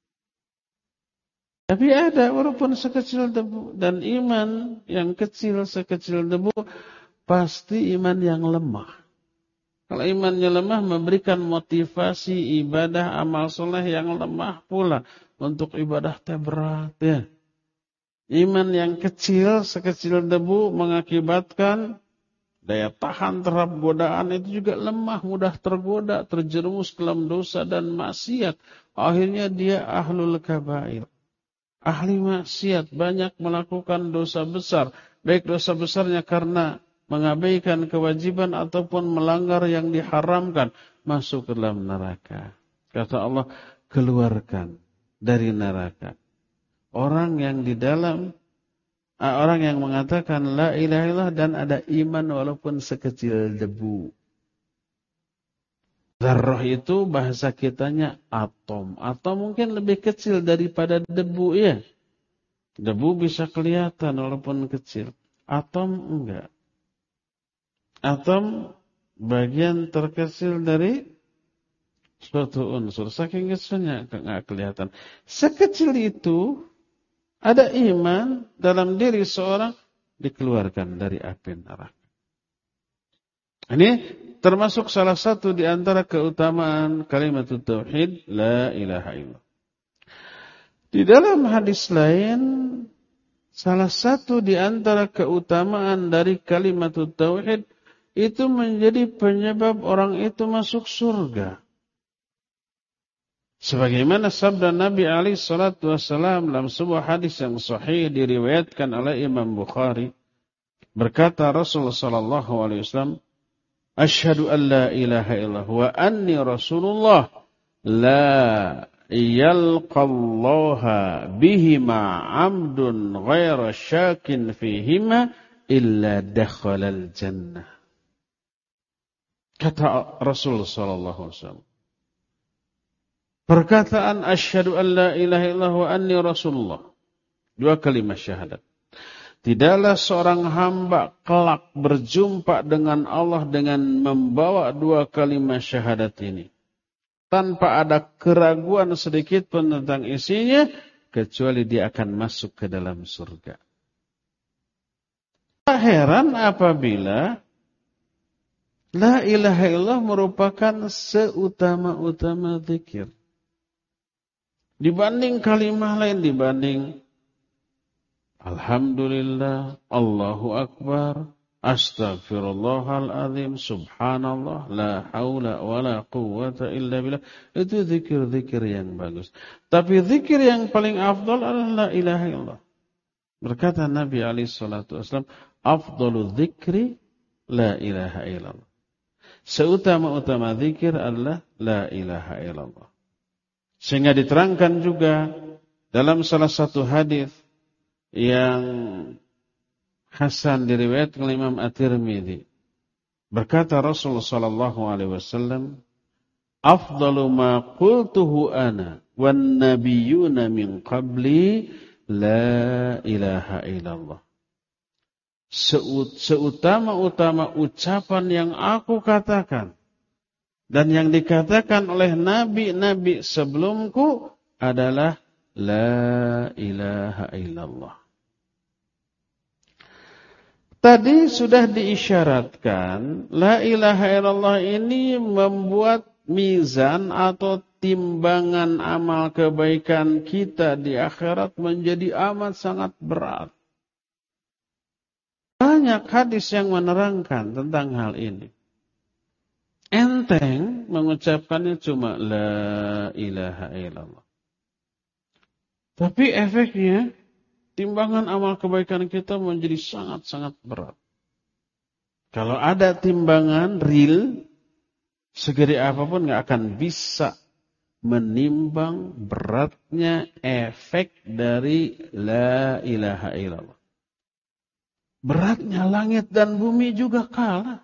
Tapi ada walaupun sekecil debu, dan iman yang kecil sekecil debu pasti iman yang lemah. Kalau imannya lemah memberikan motivasi ibadah amal soleh yang lemah pula. Untuk ibadah berat ya. Iman yang kecil sekecil debu mengakibatkan daya tahan terhadap godaan itu juga lemah, mudah tergoda, terjerumus dalam dosa dan maksiat. Akhirnya dia ahlul kabair. Ahli maksiat, banyak melakukan dosa besar. Baik dosa besarnya karena mengabaikan kewajiban ataupun melanggar yang diharamkan, masuk ke dalam neraka. Kata Allah, keluarkan dari neraka orang yang di dalam orang yang mengatakan la ilaha illallah dan ada iman walaupun sekecil debu. Zarrah itu bahasa kitanya atom. Atom mungkin lebih kecil daripada debu ya. Debu bisa kelihatan walaupun kecil. Atom enggak. Atom bagian terkecil dari suatu unsur. Saking kecilnya enggak kelihatan. Sekecil itu ada iman dalam diri seorang, dikeluarkan dari api neraka. Ini termasuk salah satu di antara keutamaan kalimat tauhid la ilaha illallah. Di dalam hadis lain, salah satu di antara keutamaan dari kalimat tauhid itu menjadi penyebab orang itu masuk surga. Sebagaimana sabda Nabi alaihi salatu wasallam dalam sebuah hadis yang sahih diriwayatkan oleh Imam Bukhari, berkata Rasulullah sallallahu alaihi wasallam, "Asyhadu an la ilaha illallah wa anni Rasulullah la yalqallaha bihima 'abdun ghaira syakin fihima illa dakhalal jannah." Kata Rasulullah sallallahu alaihi wasallam, perkataan asyhadu an la ilaha illallah wa anni Rasulullah, dua kalimat syahadat. Tidaklah seorang hamba kelak berjumpa dengan Allah dengan membawa dua kalimat syahadat ini tanpa ada keraguan sedikit pun tentang isinya, kecuali dia akan masuk ke dalam surga. Tak heran apabila la ilaha illallah merupakan seutama-utama zikir. Dibanding kalimah lain, dibanding alhamdulillah, Allahu akbar, astaghfirullahaladzim, subhanallah, la haula wa la quwwata illa billah. Itu zikir-zikir yang bagus. Tapi zikir yang paling afdal adalah la ilaha illallah. Berkata Nabi SAW, afdalu zikri la ilaha illallah. Seutama-utama zikir adalah la ilaha illallah. Sehingga diterangkan juga dalam salah satu hadis yang hasan diriwayatkan oleh Imam At-Tirmidzi. Berkata Rasulullah sallallahu alaihi wasallam, "Afdalu ma qultuhu ana wan nabiyyuna min qabli la ilaha illallah." Seutama-utama ucapan yang aku katakan dan yang dikatakan oleh nabi-nabi sebelumku adalah la ilaha illallah. Tadi sudah diisyaratkan la ilaha illallah ini membuat mizan atau timbangan amal kebaikan kita di akhirat menjadi amat sangat berat. Banyak hadis yang menerangkan tentang hal ini. Enteng mengucapkannya cuma la ilaha illallah. Tapi efeknya timbangan amal kebaikan kita menjadi sangat-sangat berat. Kalau ada timbangan real, segede apapun gak akan bisa menimbang beratnya efek dari la ilaha illallah. Beratnya langit dan bumi juga kalah.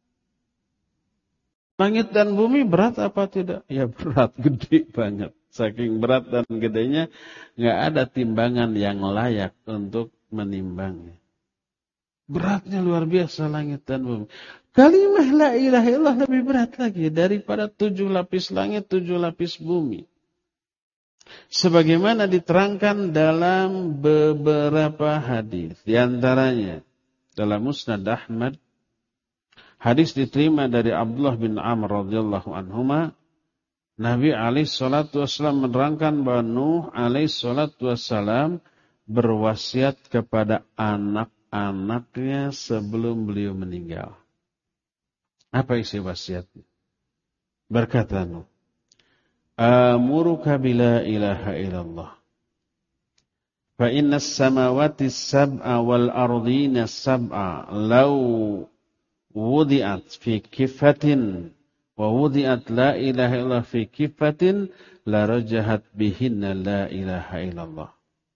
Langit dan bumi berat apa tidak? Ya berat, gede banget. Saking berat dan gedenya, nggak ada timbangan yang layak untuk menimbangnya. Beratnya luar biasa langit dan bumi. Kalimah la ilaha illallah lebih berat lagi daripada 7 lapis langit, 7 lapis bumi. Sebagaimana diterangkan dalam beberapa hadis, di antaranya dalam Musnad Ahmad, hadis diterima dari Abdullah bin Amr radhiyallahu anhuma, Nabi alaihi salatu wasallam menerangkan bahwa Nuh alaihi salatu wasallam berwasiat kepada anak-anaknya sebelum beliau meninggal. Apa isi wasiatnya? Berkata Nuh, amuruka bila ilaha illallah. Fa inna as-samawati as-sab'a wal ardina as-sab'a law wudi'at fi kifatin wa wudi'at la ilaha illallah fi kifatin la rajahat bihinna la ilaha illallah.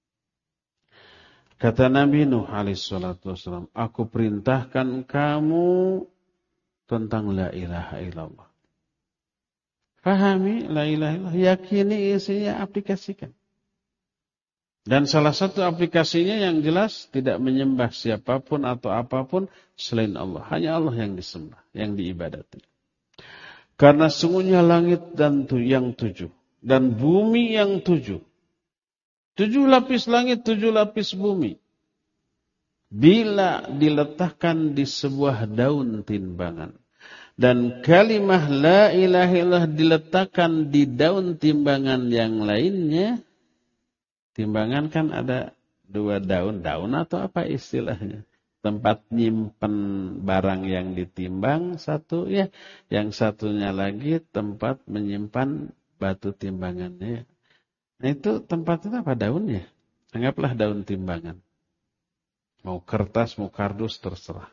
Kata Nabi Nuh alaihi salatu wasallam, aku perintahkan kamu tentang la ilaha illallah. Fahami la ilaha illallah, yakini isinya, aplikasikan. Dan salah satu aplikasinya yang jelas tidak menyembah siapapun atau apapun selain Allah. Hanya Allah yang disembah, yang diibadati. Karena sungguhnya langit dan yang 7 dan bumi yang 7. 7 lapis langit, 7 lapis bumi. Bila diletakkan di sebuah daun timbangan. Dan kalimah la ilaha illallah diletakkan di daun timbangan yang lainnya. Timbangan kan ada 2 daun. Daun atau apa istilahnya? Tempat nyimpen barang yang ditimbang satu ya. Yang satunya lagi tempat menyimpan batu timbangannya. Nah itu tempatnya apa? Daunnya. Anggaplah daun timbangan. Mau kertas, mau kardus, terserah.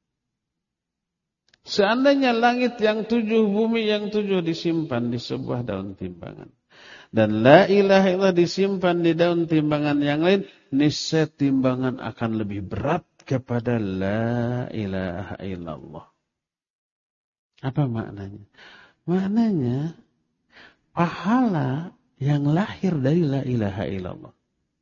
Seandainya langit yang 7, bumi yang 7 disimpan di sebuah daun timbangan. Dan la ilaha illallah disimpan di daun timbangan yang lain, niscaya timbangan akan lebih berat kepada la ilaha illallah. Apa maknanya? Maknanya, pahala yang lahir dari la ilaha illallah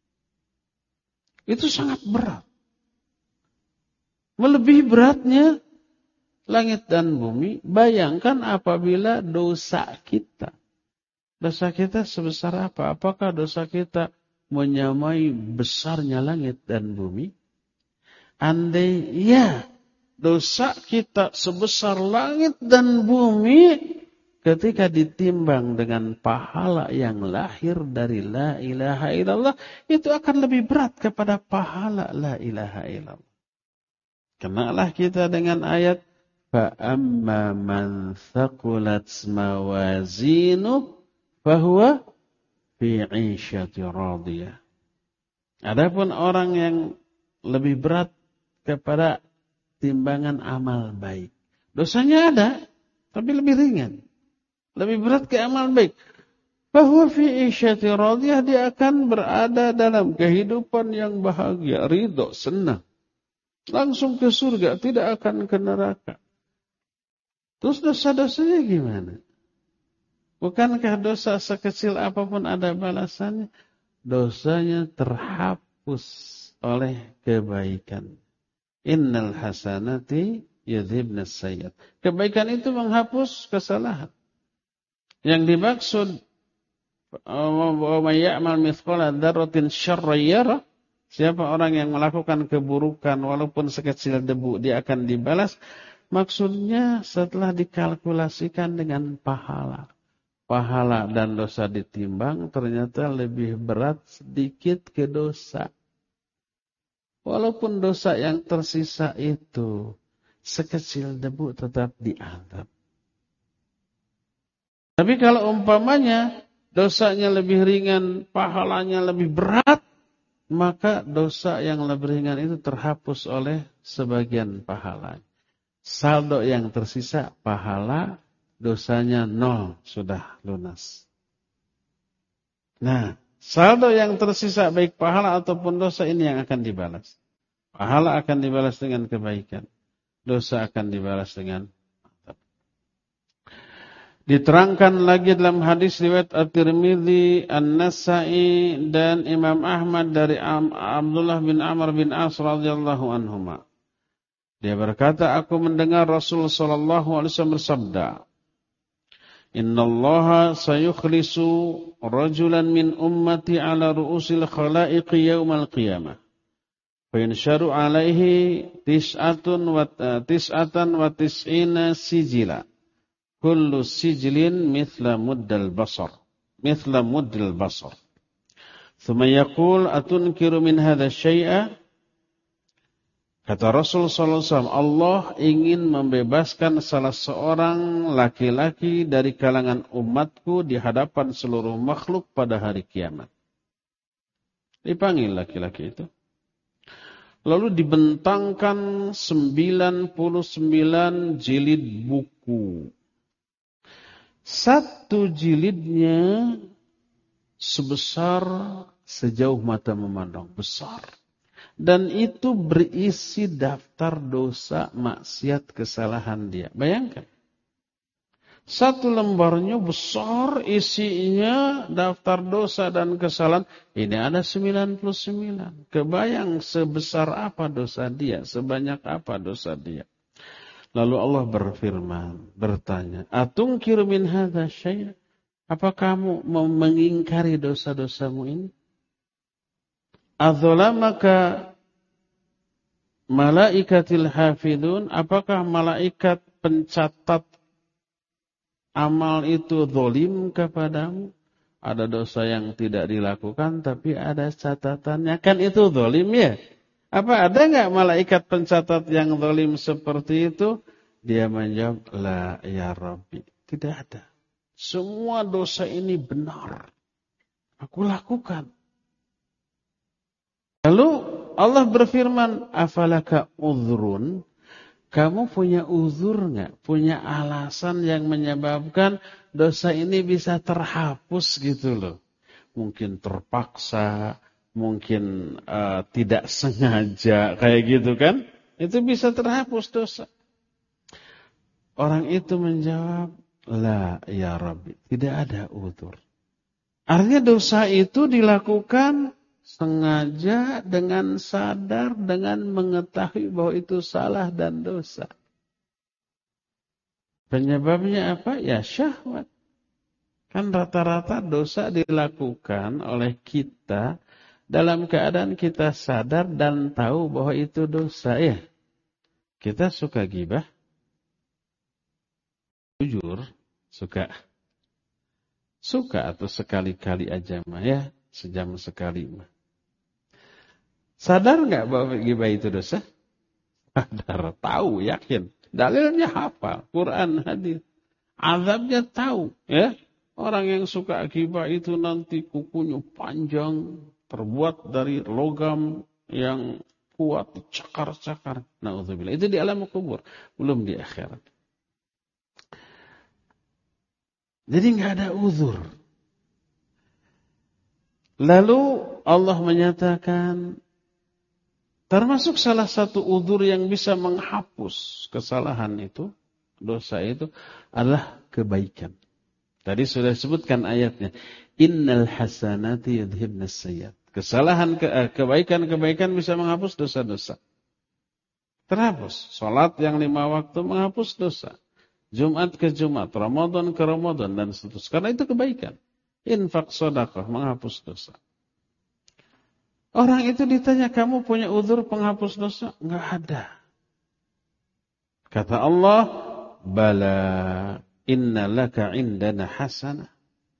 itu sangat berat. Melebihi beratnya langit dan bumi. Bayangkan apabila dosa kita. Dosa kita sebesar apa? Apakah dosa kita menyamai besarnya langit dan bumi? Andai ya, dosa kita sebesar langit dan bumi, ketika ditimbang dengan pahala yang lahir dari la ilaha illallah, itu akan lebih berat kepada pahala la ilaha illallah. Kenalah kita dengan ayat فَأَمَّا مَنْ ثَقُلَتْ مَوَازِينُهُ فَهُوَ فِي عِيشَةٍ رَاضِيَةٍ. Adapun orang yang lebih berat kepada timbangan amal baik. Dosanya ada, tapi lebih ringan. Lebih berat ke amal baik. فَهُوَ فِي عِيشَةٍ رَاضِيَةٍ. Dia akan berada dalam kehidupan yang bahagia, ridho, senang. Langsung ke surga, tidak akan ke neraka. Terus dosa-dosanya gimana? Bukankah dosa sekecil apapun ada balasannya? Dosanya terhapus oleh kebaikan. Innal hasanati yudhibnas sayyi'at. Kebaikan itu menghapus kesalahan. Yang dimaksud wa may ya'mal mithqala dzarratin syarran yarah. Siapa orang yang melakukan keburukan walaupun sekecil debu dia akan dibalas. Maksudnya setelah dikalkulasikan dengan pahala. Pahala dan dosa ditimbang ternyata lebih berat sedikit ke dosa. Walaupun dosa yang tersisa itu sekecil debu tetap dianggap. Tapi kalau umpamanya dosanya lebih ringan, pahalanya lebih berat, maka dosa yang lebih ringan itu terhapus oleh sebagian pahala. Saldo yang tersisa pahala, dosanya 0, sudah lunas. Nah, saldo yang tersisa baik pahala ataupun dosa ini yang akan dibalas. Pahala akan dibalas dengan kebaikan. Dosa akan dibalas dengan azab. Diterangkan lagi dalam hadis riwayat At-Tirmidzi, An-Nasa'i dan Imam Ahmad dari Abdullah bin Amr bin As radhiyallahu anhuma. Dia berkata, aku mendengar Rasul sallallahu alaihi wasallam bersabda, "Innallaha sayukhlisu rajulan min ummati ala ru'usil khalaiqi yaumal qiyamah. Fa yansharu alaihi tis'atan wa tis'ina sijila. Kullu sijlin mithla muddal basar. Mithla muddal basar. Thumma yaqul atunkiru min hadha syai'a?" Kata Rasul sallallahu alaihi wasallam, Allah ingin membebaskan salah seorang laki-laki dari kalangan umatku di hadapan seluruh makhluk pada hari kiamat. Dipanggil laki-laki itu. Lalu dibentangkan 99 jilid buku. Satu jilidnya sebesar sejauh mata memandang, besar. Dan itu berisi daftar dosa, maksiat, kesalahan dia. Bayangkan. Satu lembarnya besar, isinya daftar dosa dan kesalahan. Ini ada 99. Kebayang sebesar apa dosa dia, sebanyak apa dosa dia. Lalu Allah berfirman, bertanya, "Atungkiru min hadza syai'?" Apa kamu mau mengingkari dosa-dosamu ini? Adzalamaka malaikatil hafidun, apakah malaikat pencatat amal itu zalim kepadamu? Ada dosa yang tidak dilakukan tapi ada catatannya, kan itu zalim ya? Apa ada enggak malaikat pencatat yang zalim seperti itu? Dia menjawab, la ya Rabbi, tidak ada. Semua dosa ini benar, aku lakukan. Lalu Allah berfirman, afalaka uzrun, kamu punya uzur enggak? Punya alasan yang menyebabkan dosa ini bisa terhapus gitu loh. Mungkin terpaksa, mungkin tidak sengaja, kayak gitu kan? Itu bisa terhapus dosa. Orang itu menjawab, la ya Rabbi, tidak ada uzur. Artinya dosa itu dilakukan sengaja, dengan sadar, dengan mengetahui bahwa itu salah dan dosa. Penyebabnya apa? Ya syahwat. Kan rata-rata dosa dilakukan oleh kita dalam keadaan kita sadar dan tahu bahwa itu dosa ya. Kita suka gibah? Jujur, suka. Suka atau sekali-kali aja mah ya, sejam sekali mah. Sadar nggak bahwa ghibah itu dosa? Sadar, tahu, yakin. Dalilnya hafal, Quran, hadis. Azabnya tahu, ya. Orang yang suka ghibah itu nanti kukunya panjang, terbuat dari logam yang kuat, cakar-cakar. Na'udzubillah. Itu di alam kubur, belum di akhirat. Jadi nggak ada uzur. Lalu Allah menyatakan, termasuk salah satu uzur yang bisa menghapus kesalahan itu, dosa itu, adalah kebaikan. Tadi sudah disebutkan ayatnya. Innal hasanati yudhibnas sayyi'at. Kesalahan, kebaikan-kebaikan bisa menghapus dosa-dosa. Terhapus. Salat yang 5 waktu menghapus dosa. Jumat ke Jumat, Ramadan ke Ramadan, dan seterusnya. Karena itu kebaikan. Infak sedekah menghapus dosa. Orang itu ditanya, kamu punya uzur penghapus dosa? Enggak ada. Kata Allah, bala inna laka indana hasanah.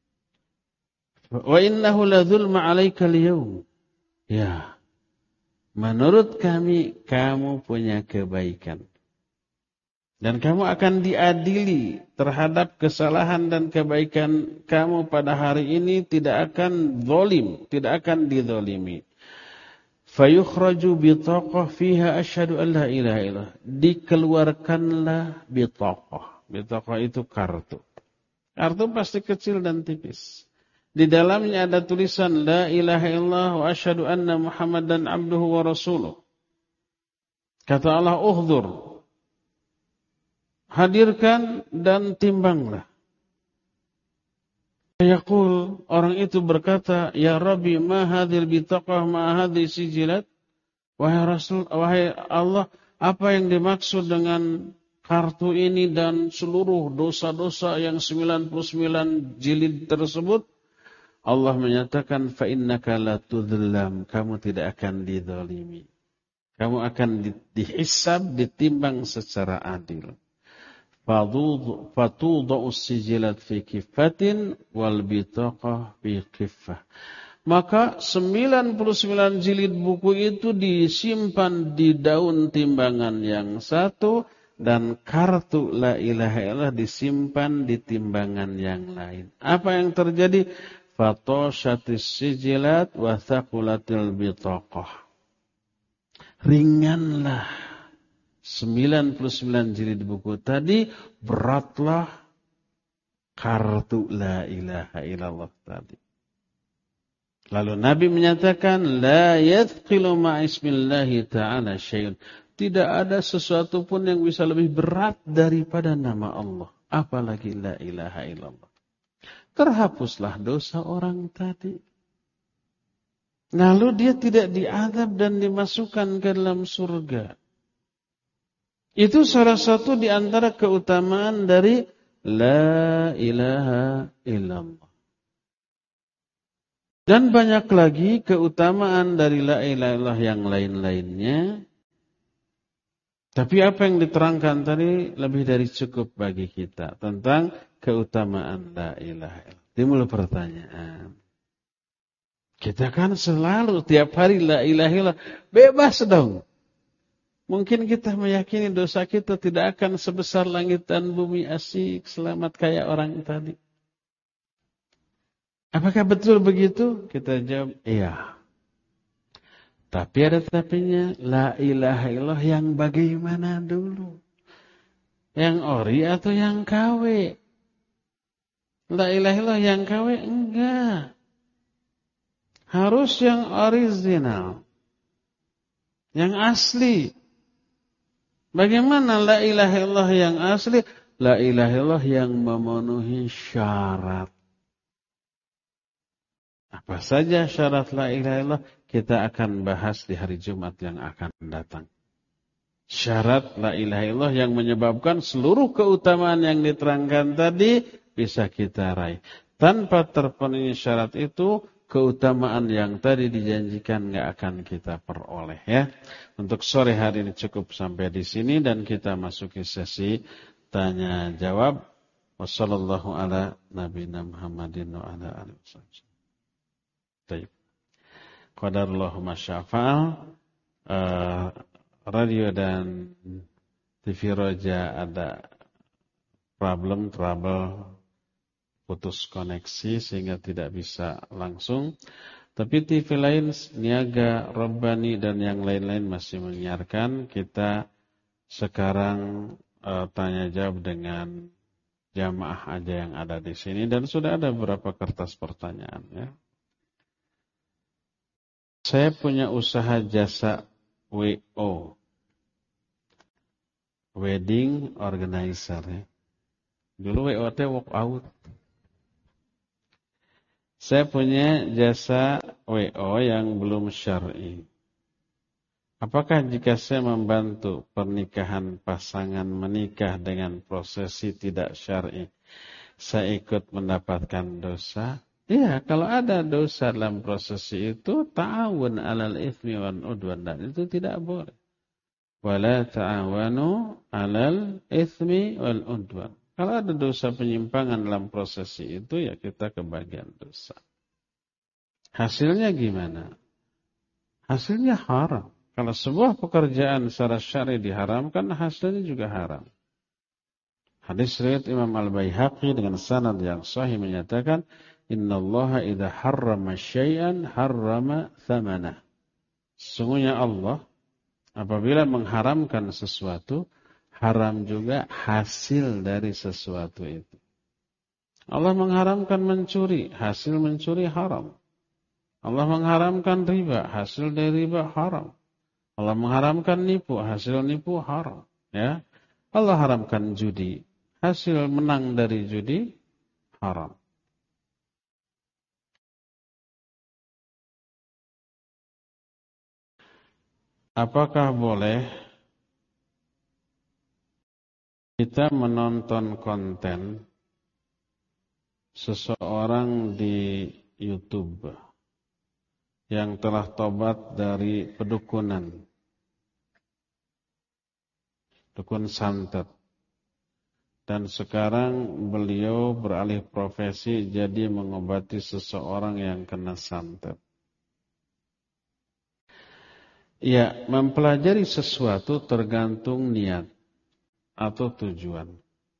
Wa innahu la zulma alaika al-yawm. Ya. Menurut kami, kamu punya kebaikan. Dan kamu akan diadili terhadap kesalahan dan kebaikan kamu pada hari ini, tidak akan zalim, tidak akan dizalimi. Fayukhraju bitaqah fiha asyhadu an la ilaha illallah. Dikeluarkanlah bitaqah. Bitaqah itu kartu. Kartu pasti kecil dan tipis. Di dalamnya ada tulisan La ilaha illallah wa asyhadu anna Muhammadan abduhu wa rasuluh. Kata Allah, uhdzur. Hadirkan dan timbanglah. Yaqul, orang itu berkata, Ya Rabbi, ma hadhil bitaqah ma hadhi sijilat? Wahai Rasul, wahai Allah, apa yang dimaksud dengan kartu ini dan seluruh dosa-dosa yang 99 jilid tersebut? Allah menyatakan, fa innaka la tudhlam, kamu tidak akan dizalimi. Kamu akan dihisab, ditimbang secara adil. Fatudha'us sijilat fi kiffatin wal bitaqah fi kiffah. Maka 99 jilid buku itu disimpan di daun timbangan yang satu dan kartu la ilaha illallah disimpan di timbangan yang lain. Apa yang terjadi? Fatoshatis sijilat wa thaqulatil bitaqah. Ringanlah 99 jilid buku tadi, beratlah kartu la ilaha illallah tadi. Lalu Nabi menyatakan, La yathqilu ma'ismillahi ta'ala syai'un. Tidak ada sesuatu pun yang bisa lebih berat daripada nama Allah. Apalagi la ilaha illallah. Terhapuslah dosa orang tadi. Lalu dia tidak diazab dan dimasukkan ke dalam surga. Itu salah satu di antara keutamaan dari la ilaha illallah. Dan banyak lagi keutamaan dari la ilaha illallah yang lain-lainnya. Tapi apa yang diterangkan tadi lebih dari cukup bagi kita tentang keutamaan la ilaha illallah. Timbul pertanyaan. Kita kan selalu tiap hari la ilaha illallah, bebas dong. Mungkin kita meyakini dosa kita tidak akan sebesar langit dan bumi, asik, selamat kayak orang tadi. Apakah betul begitu? Kita jawab, iya. Tapi ada tapinya, la ilaha illallah yang bagaimana dulu? Yang ori atau yang KW? La ilaha illallah yang KW? Enggak. Harus yang original. Yang asli. Bagaimana la ilaha illallah yang asli? La ilaha illallah yang memenuhi syarat. Apa saja syarat la ilaha illallah kita akan bahas di hari Jumat yang akan datang. Syarat la ilaha illallah yang menyebabkan seluruh keutamaan yang diterangkan tadi bisa kita raih. Tanpa terpenuhi syarat itu, keutamaan yang tadi dijanjikan nggak akan kita peroleh ya. Untuk sore hari ini cukup sampai di sini dan kita masuki sesi tanya jawab. Wassallallahu ala nabiyina Muhammadin wa ala alihi wasallam. Baik. Qadarullahu masyafa'al. Radio dan TV Roja ada trouble putus koneksi sehingga tidak bisa langsung. Tapi TV lain, Niaga, Rabbani dan yang lain-lain masih menyiarkan. Kita sekarang tanya jawab dengan jamaah aja yang ada di sini dan sudah ada beberapa kertas pertanyaan ya. Saya punya usaha jasa WO, Wedding Organizer ya. Dulu WO teh walk out. Saya punya jasa WO yang belum syar'i. Apakah jika saya membantu pernikahan pasangan menikah dengan prosesi tidak syar'i, saya ikut mendapatkan dosa? Iya, kalau ada dosa dalam prosesi itu, ta'awun 'alal itsmi wal 'udwan, dan itu tidak boleh. Wala ta'awanu 'alal itsmi wal 'udwan. Kalau ada dosa penyimpangan dalam prosesi itu, ya kita kebagian dosa. Hasilnya gimana? Hasilnya haram. Kalau sebuah pekerjaan secara syar'i diharamkan, hasilnya juga haram. Hadis riwayat Imam Al-Baihaqi dengan sanad yang sahih menyatakan, Innallaha idza harrama syai'an harrama thamanah. Sesungguhnya Allah apabila mengharamkan sesuatu, haram juga hasil dari sesuatu itu. Allah mengharamkan mencuri, hasil mencuri haram. Allah mengharamkan riba, hasil dari riba haram. Allah mengharamkan nipu, hasil nipu haram. Ya, Allah haramkan judi, hasil menang dari judi haram. Apakah boleh kita menonton konten seseorang di YouTube yang telah tobat dari pedukunan, dukun santet, dan sekarang beliau beralih profesi jadi mengobati seseorang yang kena santet? Ya, mempelajari sesuatu tergantung niat atau tujuan.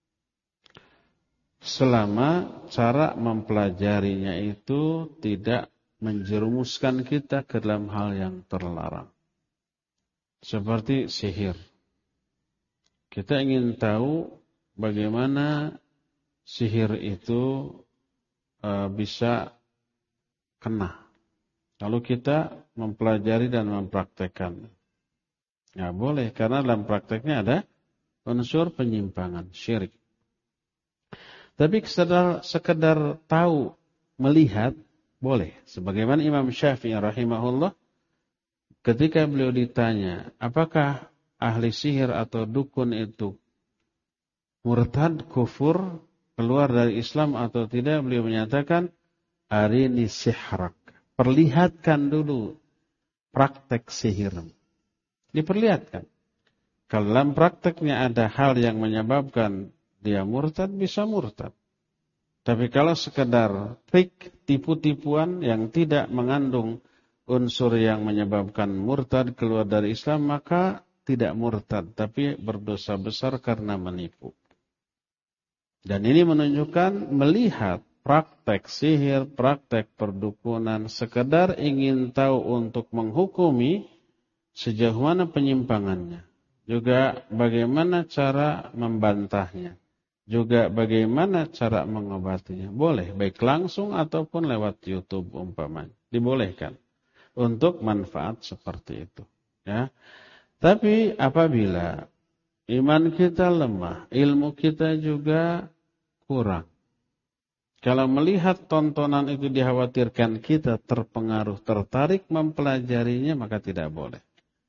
Selama cara mempelajarinya itu tidak menjerumuskan kita ke dalam hal yang terlarang. Seperti sihir. Kita ingin tahu bagaimana sihir itu bisa kena. Lalu kita mempelajari dan mempraktekkan. Ya boleh, karena dalam prakteknya ada unsur penyimpangan, syirik. Tapi sekedar tahu, melihat, boleh. Sebagaimana Imam Syafi'i rahimahullah, ketika beliau ditanya, apakah ahli sihir atau dukun itu murtad, kufur, keluar dari Islam atau tidak, beliau menyatakan, arini sihrak. Perlihatkan dulu praktek sihir. Diperlihatkan. Kalau dalam prakteknya ada hal yang menyebabkan dia murtad, bisa murtad. Tapi kalau sekedar trik, tipu-tipuan yang tidak mengandung unsur yang menyebabkan murtad keluar dari Islam, maka tidak murtad, tapi berdosa besar karena menipu. Dan ini menunjukkan melihat praktek sihir, praktek perdukunan, sekedar ingin tahu untuk menghukumi sejauh mana penyimpangannya. Juga bagaimana cara membantahnya. Juga bagaimana cara mengobatinya. Boleh, baik langsung ataupun lewat YouTube umpamanya. Dibolehkan untuk manfaat seperti itu. Ya. Tapi apabila iman kita lemah, ilmu kita juga kurang. Kalau melihat tontonan itu dikhawatirkan kita terpengaruh, tertarik mempelajarinya, maka tidak boleh.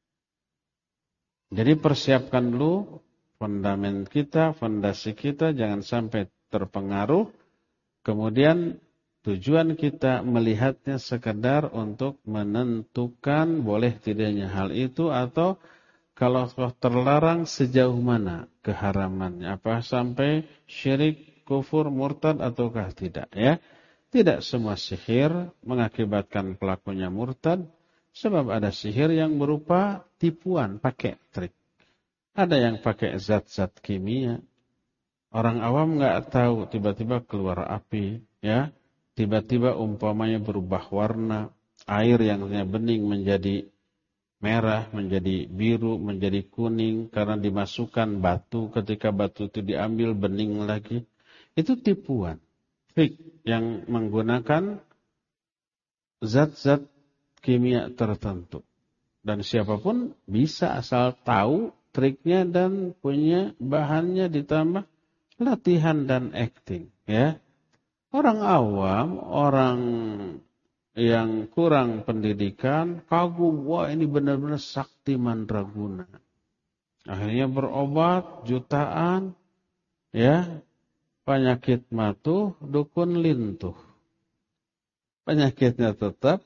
Jadi persiapkan dulu fundament kita, fondasi kita, jangan sampai terpengaruh. Kemudian tujuan kita melihatnya sekedar untuk menentukan boleh tidaknya hal itu, atau kalau terlarang sejauh mana keharamannya. Apa sampai syirik, kufur, murtad ataukah tidak, ya. Tidak semua sihir mengakibatkan pelakunya murtad. Sebab ada sihir yang berupa tipuan, pakai trik. Ada yang pakai zat-zat kimia. Orang awam nggak tahu, tiba-tiba keluar api, ya. Tiba-tiba umpamanya berubah warna, air yang bening menjadi merah, menjadi biru, menjadi kuning karena dimasukkan batu. Ketika batu itu diambil bening lagi. Itu tipuan, trik yang menggunakan zat-zat kimia tertentu. Dan siapapun bisa asal tahu triknya dan punya bahannya ditambah latihan dan acting, ya. Orang awam, orang yang kurang pendidikan kagum, wah ini benar-benar sakti mandraguna. Akhirnya berobat jutaan, ya. Penyakit matuh, dukun lintuh. Penyakitnya tetap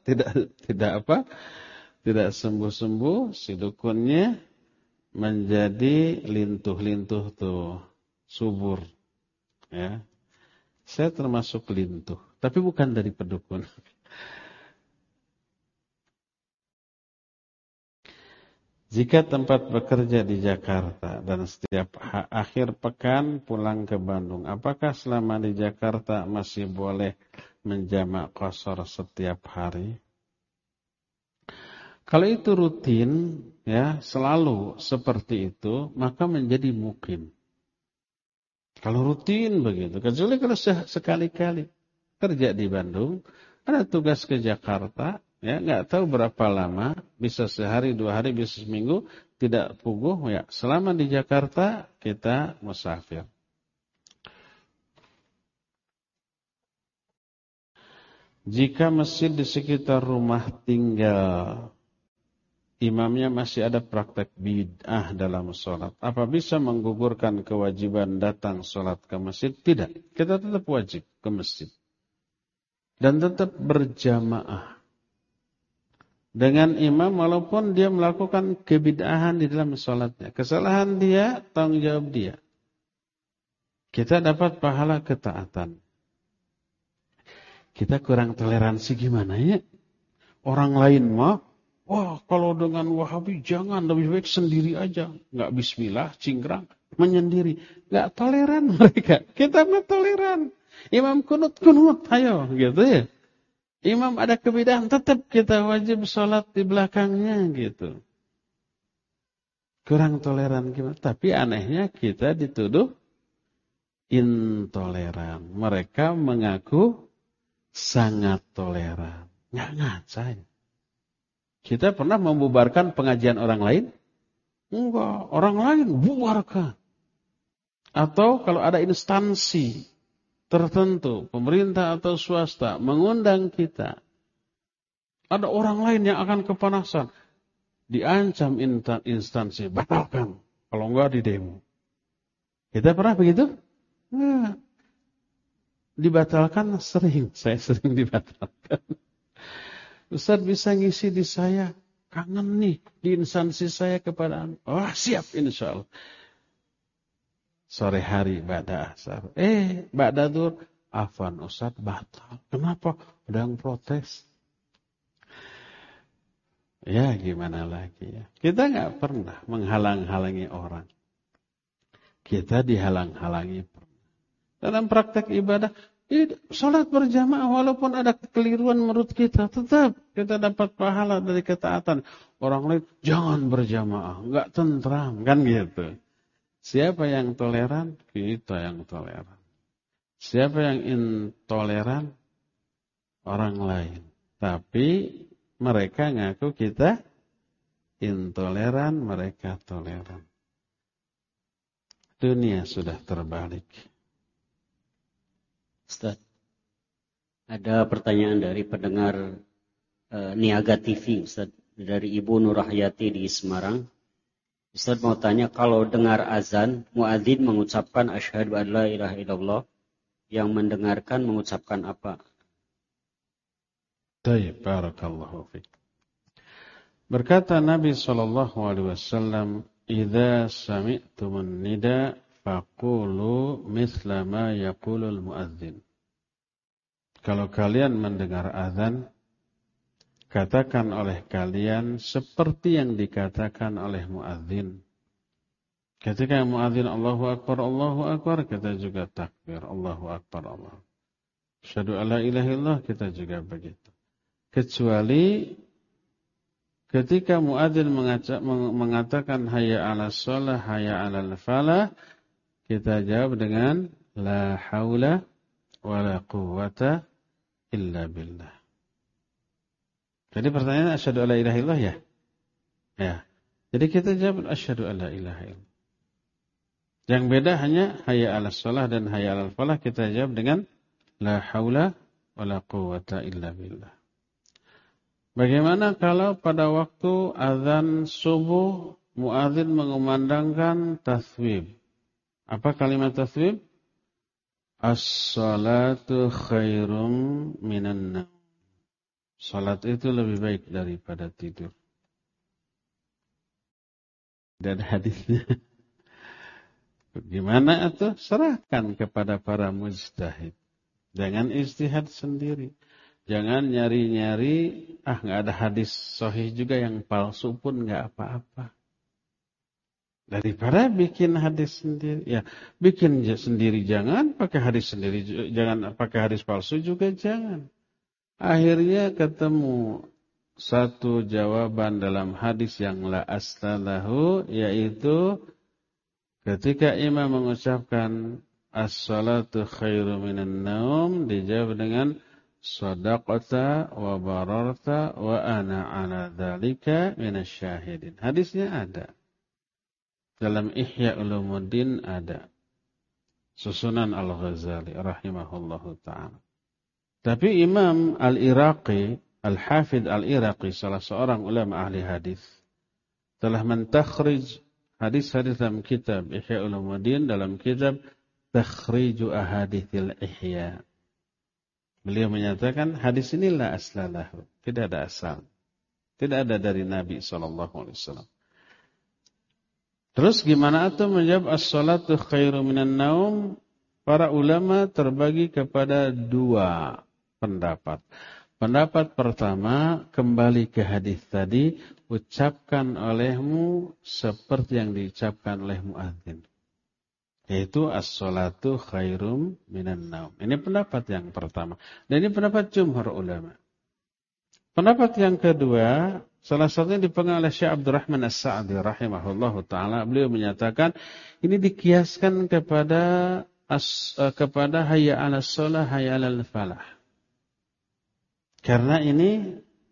tidak sembuh-sembuh, si dukunnya menjadi lintuh-lintuh tuh, subur. Ya. Saya termasuk lintuh, tapi bukan dari pedukun. Jika tempat bekerja di Jakarta dan setiap akhir pekan pulang ke Bandung, apakah selama di Jakarta masih boleh menjamak qashar setiap hari? Kalau itu rutin, ya, selalu seperti itu, maka menjadi mukim. Kalau rutin begitu, kecuali kalau sekali-kali kerja di Bandung, ada tugas ke Jakarta, ya nggak tahu berapa lama, bisa sehari, 2 hari, bisa seminggu, tidak puguh, ya selama di Jakarta kita musafir. Jika masjid di sekitar rumah tinggal, imamnya masih ada praktek bid'ah dalam sholat, apa bisa menggugurkan kewajiban datang sholat ke masjid? Tidak, kita tetap wajib ke masjid. Dan tetap berjamaah dengan imam walaupun dia melakukan kebid'ahan di dalam sholatnya. Kesalahan dia, tanggung jawab dia. Kita dapat pahala ketaatan. Kita kurang toleransi gimana ya? Orang lain mah, wah kalau dengan Wahabi jangan, lebih baik sendiri aja. Nggak bismillah, cingkrang, menyendiri. Nggak toleran mereka. Kita mah toleran. Imam kunut, ayo gitu ya. Imam ada kebid'ahan, tetap kita wajib sholat di belakangnya gitu. Kurang toleran gimana? Tapi anehnya kita dituduh intoleran. Mereka mengaku sangat toleran. Nggak ngacai. Kita pernah membubarkan pengajian orang lain? Enggak. Orang lain bubarkan. Atau kalau ada instansi tertentu, pemerintah atau swasta, mengundang kita, ada orang lain yang akan kepanasan. Diancam instansi, batalkan. Kalau enggak di demo. Kita pernah begitu? Enggak. Dibatalkan sering. Saya sering dibatalkan. Ustaz bisa ngisi di saya. Kangen nih di instansi saya kepada Anda. Oh siap insya Allah. Sore hari ba'da asar. Ba'da dur. Afan Ustaz batal. Kenapa? Ada yang protes. Ya gimana lagi ya. Kita nggak pernah menghalang-halangi orang. Kita dihalang-halangi. Dalam praktek ibadah, sholat berjamaah walaupun ada kekeliruan menurut kita, tetap kita dapat pahala dari ketaatan. Orang lain jangan berjamaah, nggak tentram kan gitu. Siapa yang toleran? Kita yang toleran. Siapa yang intoleran? Orang lain. Tapi mereka ngaku kita intoleran, mereka toleran. Dunia sudah terbalik. Ustaz, ada pertanyaan dari pendengar Niaga TV, Ustaz, dari Ibu Nurahayati di Semarang. Ustaz mau tanya, kalau dengar azan, muadzin mengucapkan asyhadu an la ilaha illallah, yang mendengarkan mengucapkan apa? Baik, barakallahu fiik. Berkata Nabi SAW, "Idza sami'tumun nida faqulu mithla ma yaqulul muadzin." Kalau kalian mendengar azan, katakan oleh kalian seperti yang dikatakan oleh muadzin. Ketika muadzin Allahu Akbar, kita juga takbir, Allahu Akbar, Allah. Asyhadu an la ilaha illallah, kita juga begitu. Kecuali ketika muadzin mengatakan hayya 'alas shalah, hayya 'alal falah, kita jawab dengan la haula wala quwwata illa billah. Jadi pertanyaan asyhadu an la ilaha illallah ya? Ya. Jadi kita jawab asyhadu an la ilaha illallah. Yang beda hanya hayya 'alas shalah dan hayya 'alal falah, kita jawab dengan la haula wala quwwata illa billah. Bagaimana kalau pada waktu azan subuh muadzin mengumandangkan tasbih? Apa kalimat tasbih? As-salatu khairum minan naum. Salat itu lebih baik daripada tidur. Dan hadisnya gimana itu? Serahkan kepada para mujtahid. Jangan ijtihad sendiri. Jangan nyari-nyari, nggak ada hadis sahih juga, yang palsu pun nggak apa-apa. Daripada bikin hadis sendiri, ya bikin sendiri jangan, pakai hadis sendiri jangan, pakai hadis palsu juga jangan. Akhirnya ketemu satu jawaban dalam hadis yang la aslalahu, yaitu ketika imam mengucapkan as-salatu khairu minan naum? Dijawab dengan sadaqata wa bararta wa ana ala dzalika minasyahidin. Hadisnya ada. Dalam Ihya Ulumuddin ada. Susunan Al-Ghazali rahimahullahu ta'ala. Tapi Imam Al-Iraqi, Al-Hafidh Al-Iraqi, salah seorang ulama ahli hadis, telah mentakhrij hadis-hadis dalam kitab Ihya Ulumuddin dalam kitab Takhriju Ahadithil Ihya. Beliau menyatakan hadis ini la aslalahu, tidak ada asal. Tidak ada dari Nabi SAW. Terus gimana itu menjawab as-salatu khairu minan naum? Para ulama terbagi kepada dua pendapat. Pendapat pertama, kembali ke hadis tadi, ucapkan olehmu seperti yang diucapkan oleh muadzin. Yaitu as-salatu khairum minan naum. Ini pendapat yang pertama. Dan ini pendapat jumhur ulama. Pendapat yang kedua, salah satunya dipegang oleh Syekh Abdurrahman As-Sa'di rahimahullahu ta'ala. Beliau menyatakan, ini dikiaskan kepada hayya 'alas shalah, hayya 'alal falah. Karena ini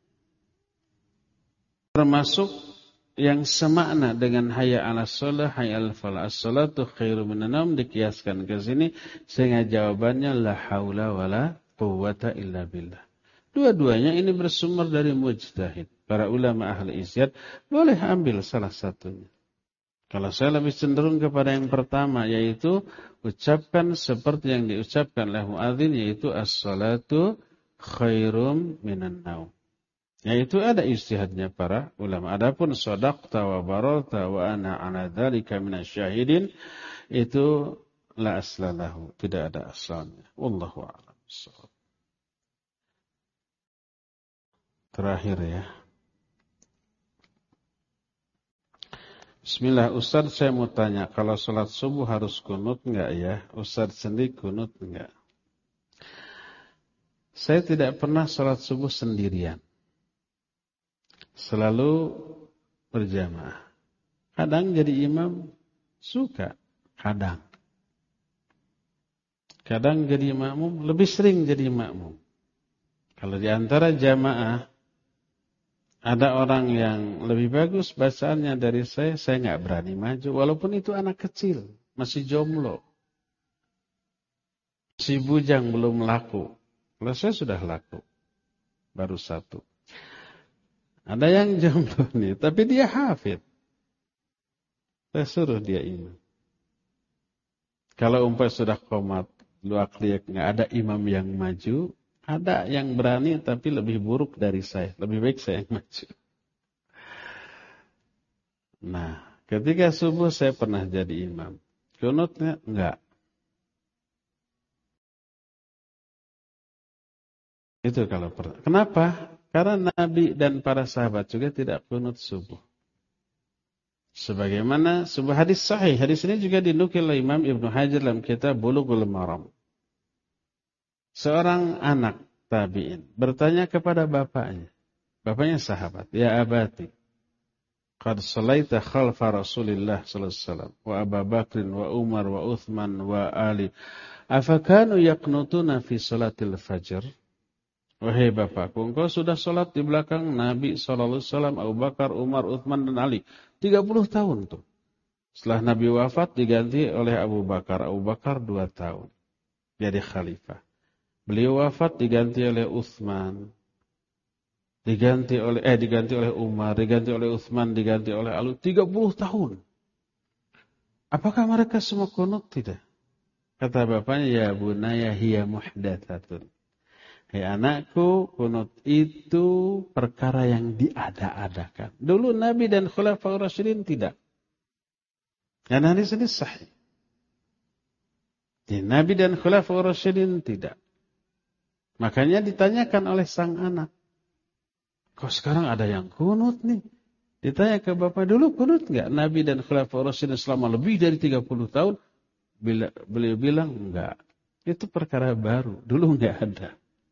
termasuk yang semakna dengan hayya 'alas shalah, hayya 'alal falah. As-salatu khairu minan naum dikiaskan ke sini sehingga jawabannya la haula wala quwwata illa billah. Dua-duanya ini bersumber dari mujtahid. Para ulama ahli ijtihad boleh ambil salah satunya. Kalau saya lebih cenderung kepada yang pertama, yaitu ucapkan seperti yang diucapkan oleh muadzin, yaitu as-salatu khairum minan naum. Yaitu ada ijtihadnya para ulama. Adapun shadaqta wa bararta wa ana ala dzalika minasyahidin, itu la aslalahu, tidak ada asalnya. Wallahu a'lam. Terakhir ya. Bismillah, Ustaz saya mau tanya, kalau sholat subuh harus kunut enggak ya? Ustaz sendiri kunut enggak? Saya tidak pernah sholat subuh sendirian. Selalu berjamaah. Kadang jadi imam, suka. Kadang jadi makmum, lebih sering jadi makmum. Kalau di antara jamaah, ada orang yang lebih bagus bacaannya dari saya nggak berani maju. Walaupun itu anak kecil, masih jomblo. Si bujang belum laku. Kalau saya sudah laku. Baru satu. Ada yang jomblo nih, tapi dia hafid. Saya suruh dia imam. Kalau umpamanya sudah qomat, dua kliak, nggak ada imam yang maju, ada yang berani tapi lebih buruk dari saya. Lebih baik saya yang maju. Nah, ketika subuh saya pernah jadi imam. Kunutnya enggak. Itu kalau pernah. Kenapa? Karena Nabi dan para sahabat juga tidak kunut subuh. Sebagaimana sebuah hadis sahih. Hadis ini juga dinukil oleh Imam Ibnu Hajar dalam kitab Bulughul Maram. Seorang anak tabi'in bertanya kepada bapaknya. Bapaknya sahabat. Ya abati, qad salaita khalfa Rasulillah sallallahu alaihi wasallam wa Abu Bakrin wa Umar wa Uthman wa Ali. Afakanu yaqnutuna fi salatil fajr? Wahai bapakku, engkau sudah salat di belakang Nabi sallallahu alaihi wasallam, Abu Bakar, Umar, Uthman dan Ali. 30 tahun tuh. Setelah Nabi wafat diganti oleh Abu Bakar. Abu Bakar 2 tahun. Jadi khalifah. Beliau wafat diganti oleh Uthman. Diganti oleh Umar, diganti oleh Uthman, diganti oleh Ali. 30 tahun. Apakah mereka semua kunut? Tidak. Kata bapaknya, ya bunaya hiya muhdatsatun. Hei anakku, kunut itu perkara yang diada-adakan. Dulu Nabi dan Khulafaur Rasyidin tidak. Dan hadis ini sahih. Nabi dan Khulafaur Rasyidin tidak. Makanya ditanyakan oleh sang anak. Kok sekarang ada yang kunut nih? Ditanya ke bapak, dulu kunut enggak? Nabi dan Khulafaur Rasyidin selama lebih dari 30 tahun. Beliau bilang enggak. Itu perkara baru. Dulu enggak ada.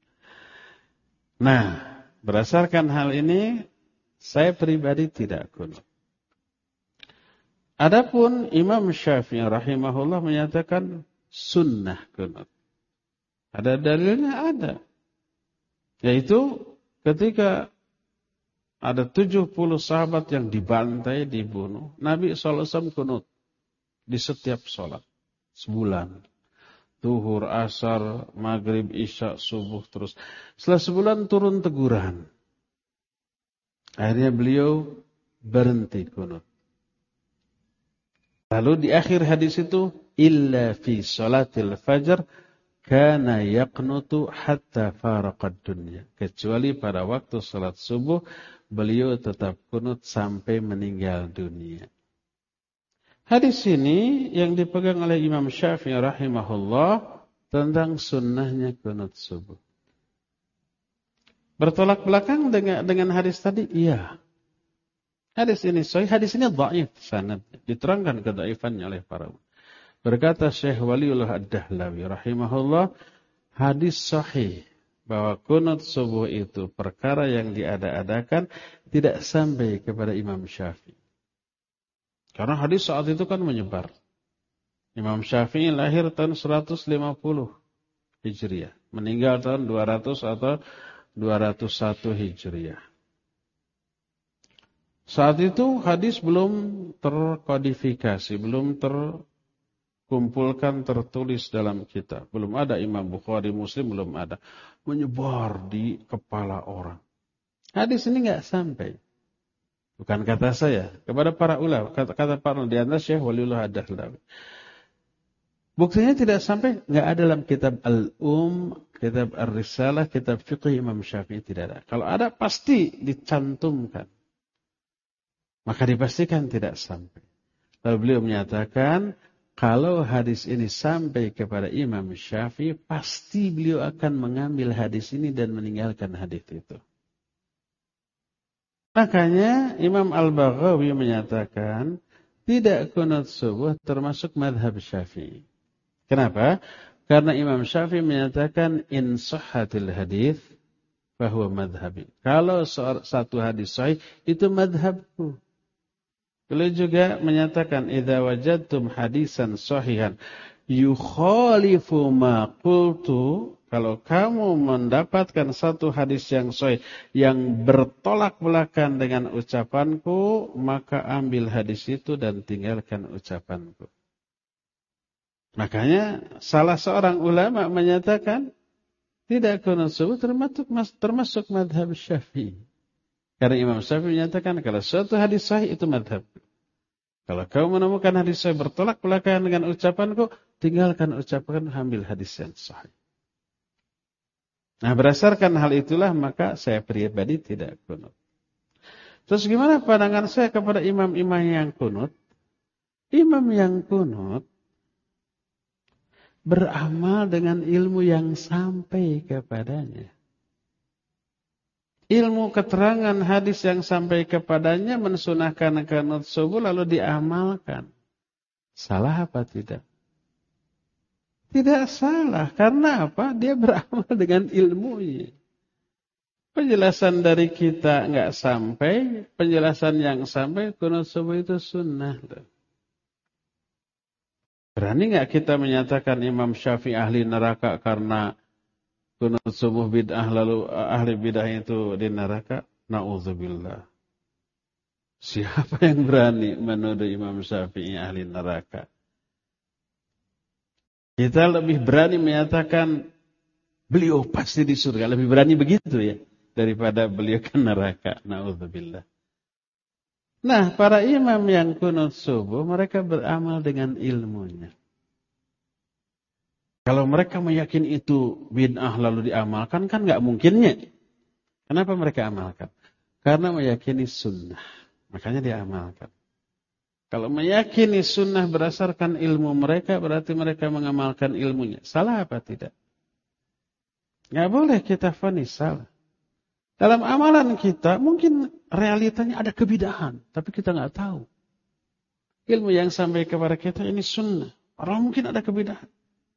Nah, berdasarkan hal ini, saya pribadi tidak kunut. Adapun Imam Syafi'i rahimahullah menyatakan sunnah kunut. Ada dalilnya? Ada. Yaitu ketika ada 70 sahabat yang dibantai, dibunuh, Nabi SAW kunut di setiap sholat. Sebulan. Zuhur, asar, maghrib, isya, subuh, terus. Setelah sebulan turun teguran. Akhirnya beliau berhenti kunut. Lalu di akhir hadis itu, illa fi sholatil fajar, kana yaqnutu hatta faraqad dunya. Kecuali pada waktu salat subuh, beliau tetap kunut sampai meninggal dunia. Hadis ini yang dipegang oleh Imam Syafi'i rahimahullah tentang sunnahnya kunut subuh. Bertolak belakang dengan hadis tadi? Iya. Hadis ini sahih, hadis ini dhaif sanadnya. Diterangkan kedhaifannya oleh para ulama. Berkata Syekh Waliullah Ad-Dahlawi rahimahullah, hadis sahih bahwa kunut subuh itu perkara yang diada-adakan tidak sampai kepada Imam Syafi'i. Karena hadis saat itu kan menyebar. Imam Syafi'i lahir tahun 150 Hijriah, meninggal tahun 200 atau 201 Hijriah. Saat itu hadis belum terkodifikasi, belum terkumpulkan, tertulis dalam kitab. Belum ada Imam Bukhari, Muslim, belum ada. Menyebar di kepala orang. Hadis ini enggak sampai. Bukan kata saya, kepada para ulama, kata para ulama, di antara Syekh Waliullah Ad-Dahlawi. Buktinya tidak sampai, enggak ada dalam kitab kitab Ar-Risalah, kitab Fiqh Imam Syafi'i, tidak ada. Kalau ada pasti dicantumkan. Maka dipastikan tidak sampai. Lalu beliau menyatakan, kalau hadis ini sampai kepada Imam Syafi'i, pasti beliau akan mengambil hadis ini dan meninggalkan hadis itu. Makanya Imam Al-Baghawi menyatakan, tidak kunut subuh termasuk madhab Syafi'i. Kenapa? Karena Imam Syafi'i menyatakan, in sahhatil hadis, fahuwa madhabi. Kalau satu hadis sahih, itu madhabku. Beliau juga menyatakan, idza wajadtum hadisan sahihan yukhalifu ma qultu, kalau kamu mendapatkan satu hadis yang sahih yang bertolak belakang dengan ucapanku, maka ambil hadis itu dan tinggalkan ucapanku. Makanya salah seorang ulama menyatakan tidak kunut subuh termasuk madhab Syafi'i. Karena Imam Syafi'i menyatakan kalau suatu hadis sahih itu madhab. Kalau kau menemukan hadis sahih bertolak belakang dengan ucapanku, tinggalkan ucapan, ambil hadis yang sahih. Nah, berdasarkan hal itulah maka saya pribadi tidak kunut. Terus gimana pandangan saya kepada imam-imam yang kunut? Imam yang kunut beramal dengan ilmu yang sampai kepadanya. Ilmu keterangan hadis yang sampai kepadanya mensunahkan kunut subuh lalu diamalkan. Salah apa tidak? Tidak salah. Karena apa? Dia beramal dengan ilmunya. Penjelasan dari kita enggak sampai, penjelasan yang sampai kunut subuh itu sunnah. Berani enggak kita menyatakan Imam Syafi'i ahli neraka karena kunut subuh bid'ah lalu ahli bid'ah itu di neraka? Na'udzubillah. Siapa yang berani menuduh Imam Syafi'i ahli neraka? Kita lebih berani menyatakan beliau pasti di surga. Lebih berani begitu ya. Daripada beliau ke neraka. Na'udzubillah. Nah, para imam yang kunut subuh, mereka beramal dengan ilmunya. Kalau mereka meyakini itu bid'ah lalu diamalkan, kan nggak mungkinnya. Kenapa mereka amalkan? Karena meyakini sunnah. Makanya diamalkan. Kalau meyakini sunnah berdasarkan ilmu mereka, berarti mereka mengamalkan ilmunya. Salah apa tidak? Nggak boleh kita vonis salah. Dalam amalan kita, mungkin realitanya ada kebidahan. Tapi kita nggak tahu. Ilmu yang sampai kepada kita ini sunnah. Orang mungkin ada kebidahan.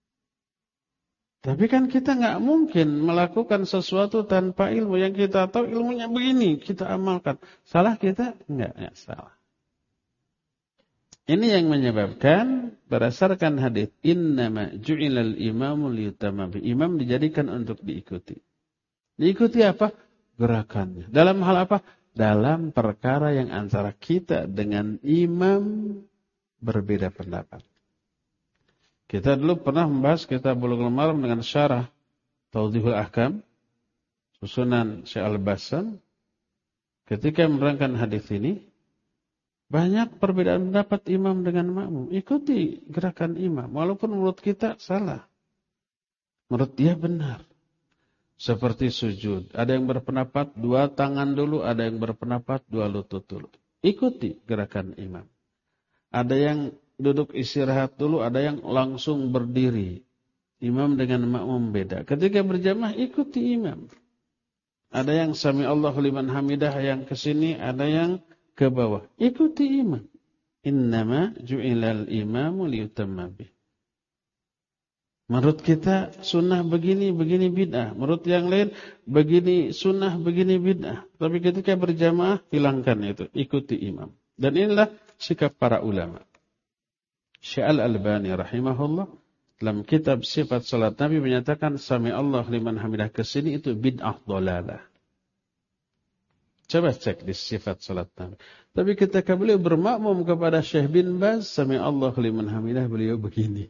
Tapi kan kita nggak mungkin melakukan sesuatu tanpa ilmu. Yang kita tahu ilmunya begini, kita amalkan. Salah kita? Nggak salah. Ini yang menyebabkan berdasarkan hadis innama ju'ilal imamu liyutama bi. Imam dijadikan untuk diikuti. Diikuti apa? Gerakannya. Dalam hal apa? Dalam perkara yang antara kita dengan imam berbeda pendapat. Kita dulu pernah membahas kitab Bulughul Maram dengan syarah Tawdihul Ahkam susunan Syekh Al-Bassam. Ketika menerangkan hadis ini, banyak perbedaan pendapat imam dengan makmum. Ikuti gerakan imam. Walaupun menurut kita salah. Menurut dia benar. Seperti sujud. Ada yang berpendapat 2 tangan dulu. Ada yang berpendapat 2 lutut dulu. Ikuti gerakan imam. Ada yang duduk istirahat dulu. Ada yang langsung berdiri. Imam dengan makmum beda. Ketika berjamaah ikuti imam. Ada yang sami Allahu liman hamidah yang ke sini. Ada yang ke bawah. Ikuti imam. Innama ju'ilal imamu liyutamma bih. Menurut kita sunnah begini bid'ah. Menurut yang lain begini sunnah, begini bid'ah. Tapi ketika berjamaah hilangkan itu. Ikuti imam. Dan inilah sikap para ulama. Syekh Al-Albani rahimahullah dalam kitab sifat salat Nabi menyatakan sami Allah liman hamidah kesini itu bid'ah dhalalah. Coba cek di sifat salat Nabi. Tapi ketika beliau bermakmum kepada Syekh bin Baz, sami Allah liman hamidah, beliau begini.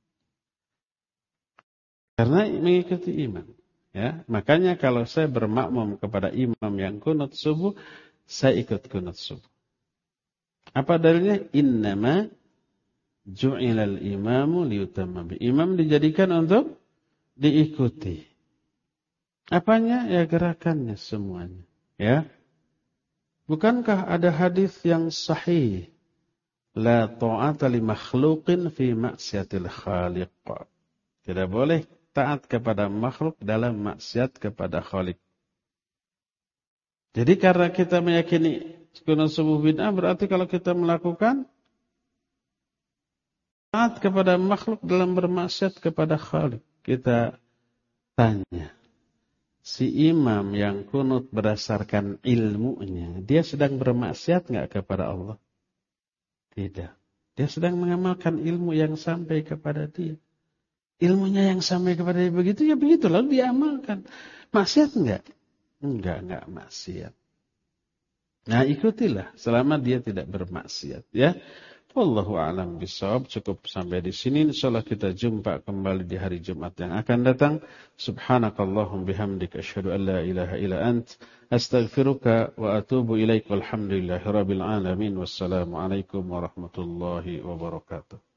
Karena mengikuti imam. Ya, makanya kalau saya bermakmum kepada imam yang kunut subuh, saya ikut kunut subuh. Apa dalilnya? Innama ju'ilal imamu liyutamma bi. Imam dijadikan untuk diikuti. Apanya? Ya gerakannya semuanya. Ya. Bukankah ada hadis yang sahih? La ta'ata li makhluqin fi maksiatil khaliq. Tidak boleh taat kepada makhluk dalam maksiat kepada Khaliq. Jadi karena kita meyakini kunut subuh bid'ah, berarti kalau kita melakukan taat kepada makhluk dalam bermaksiat kepada Khaliq. Kita tanya. Si imam yang kunut berdasarkan ilmunya, dia sedang bermaksiat enggak kepada Allah? Tidak. Dia sedang mengamalkan ilmu yang sampai kepada dia. Ilmunya yang sampai kepada dia begitu, ya begitu lalu diamalkan. Maksiat enggak? Enggak maksiat. Nah, ikutilah selama dia tidak bermaksiat, ya. Wallahu a'lam bishawab. Cukup sampai di sini. Insyaallah kita jumpa kembali di hari Jumat yang akan datang. Subhanakallahum bihamdika asyhadu an la ilaha illa ant astaghfiruka wa atubu ilaik. Walhamdulillahirabbil alamin. Wassalamu alaikum warahmatullahi wabarakatuh.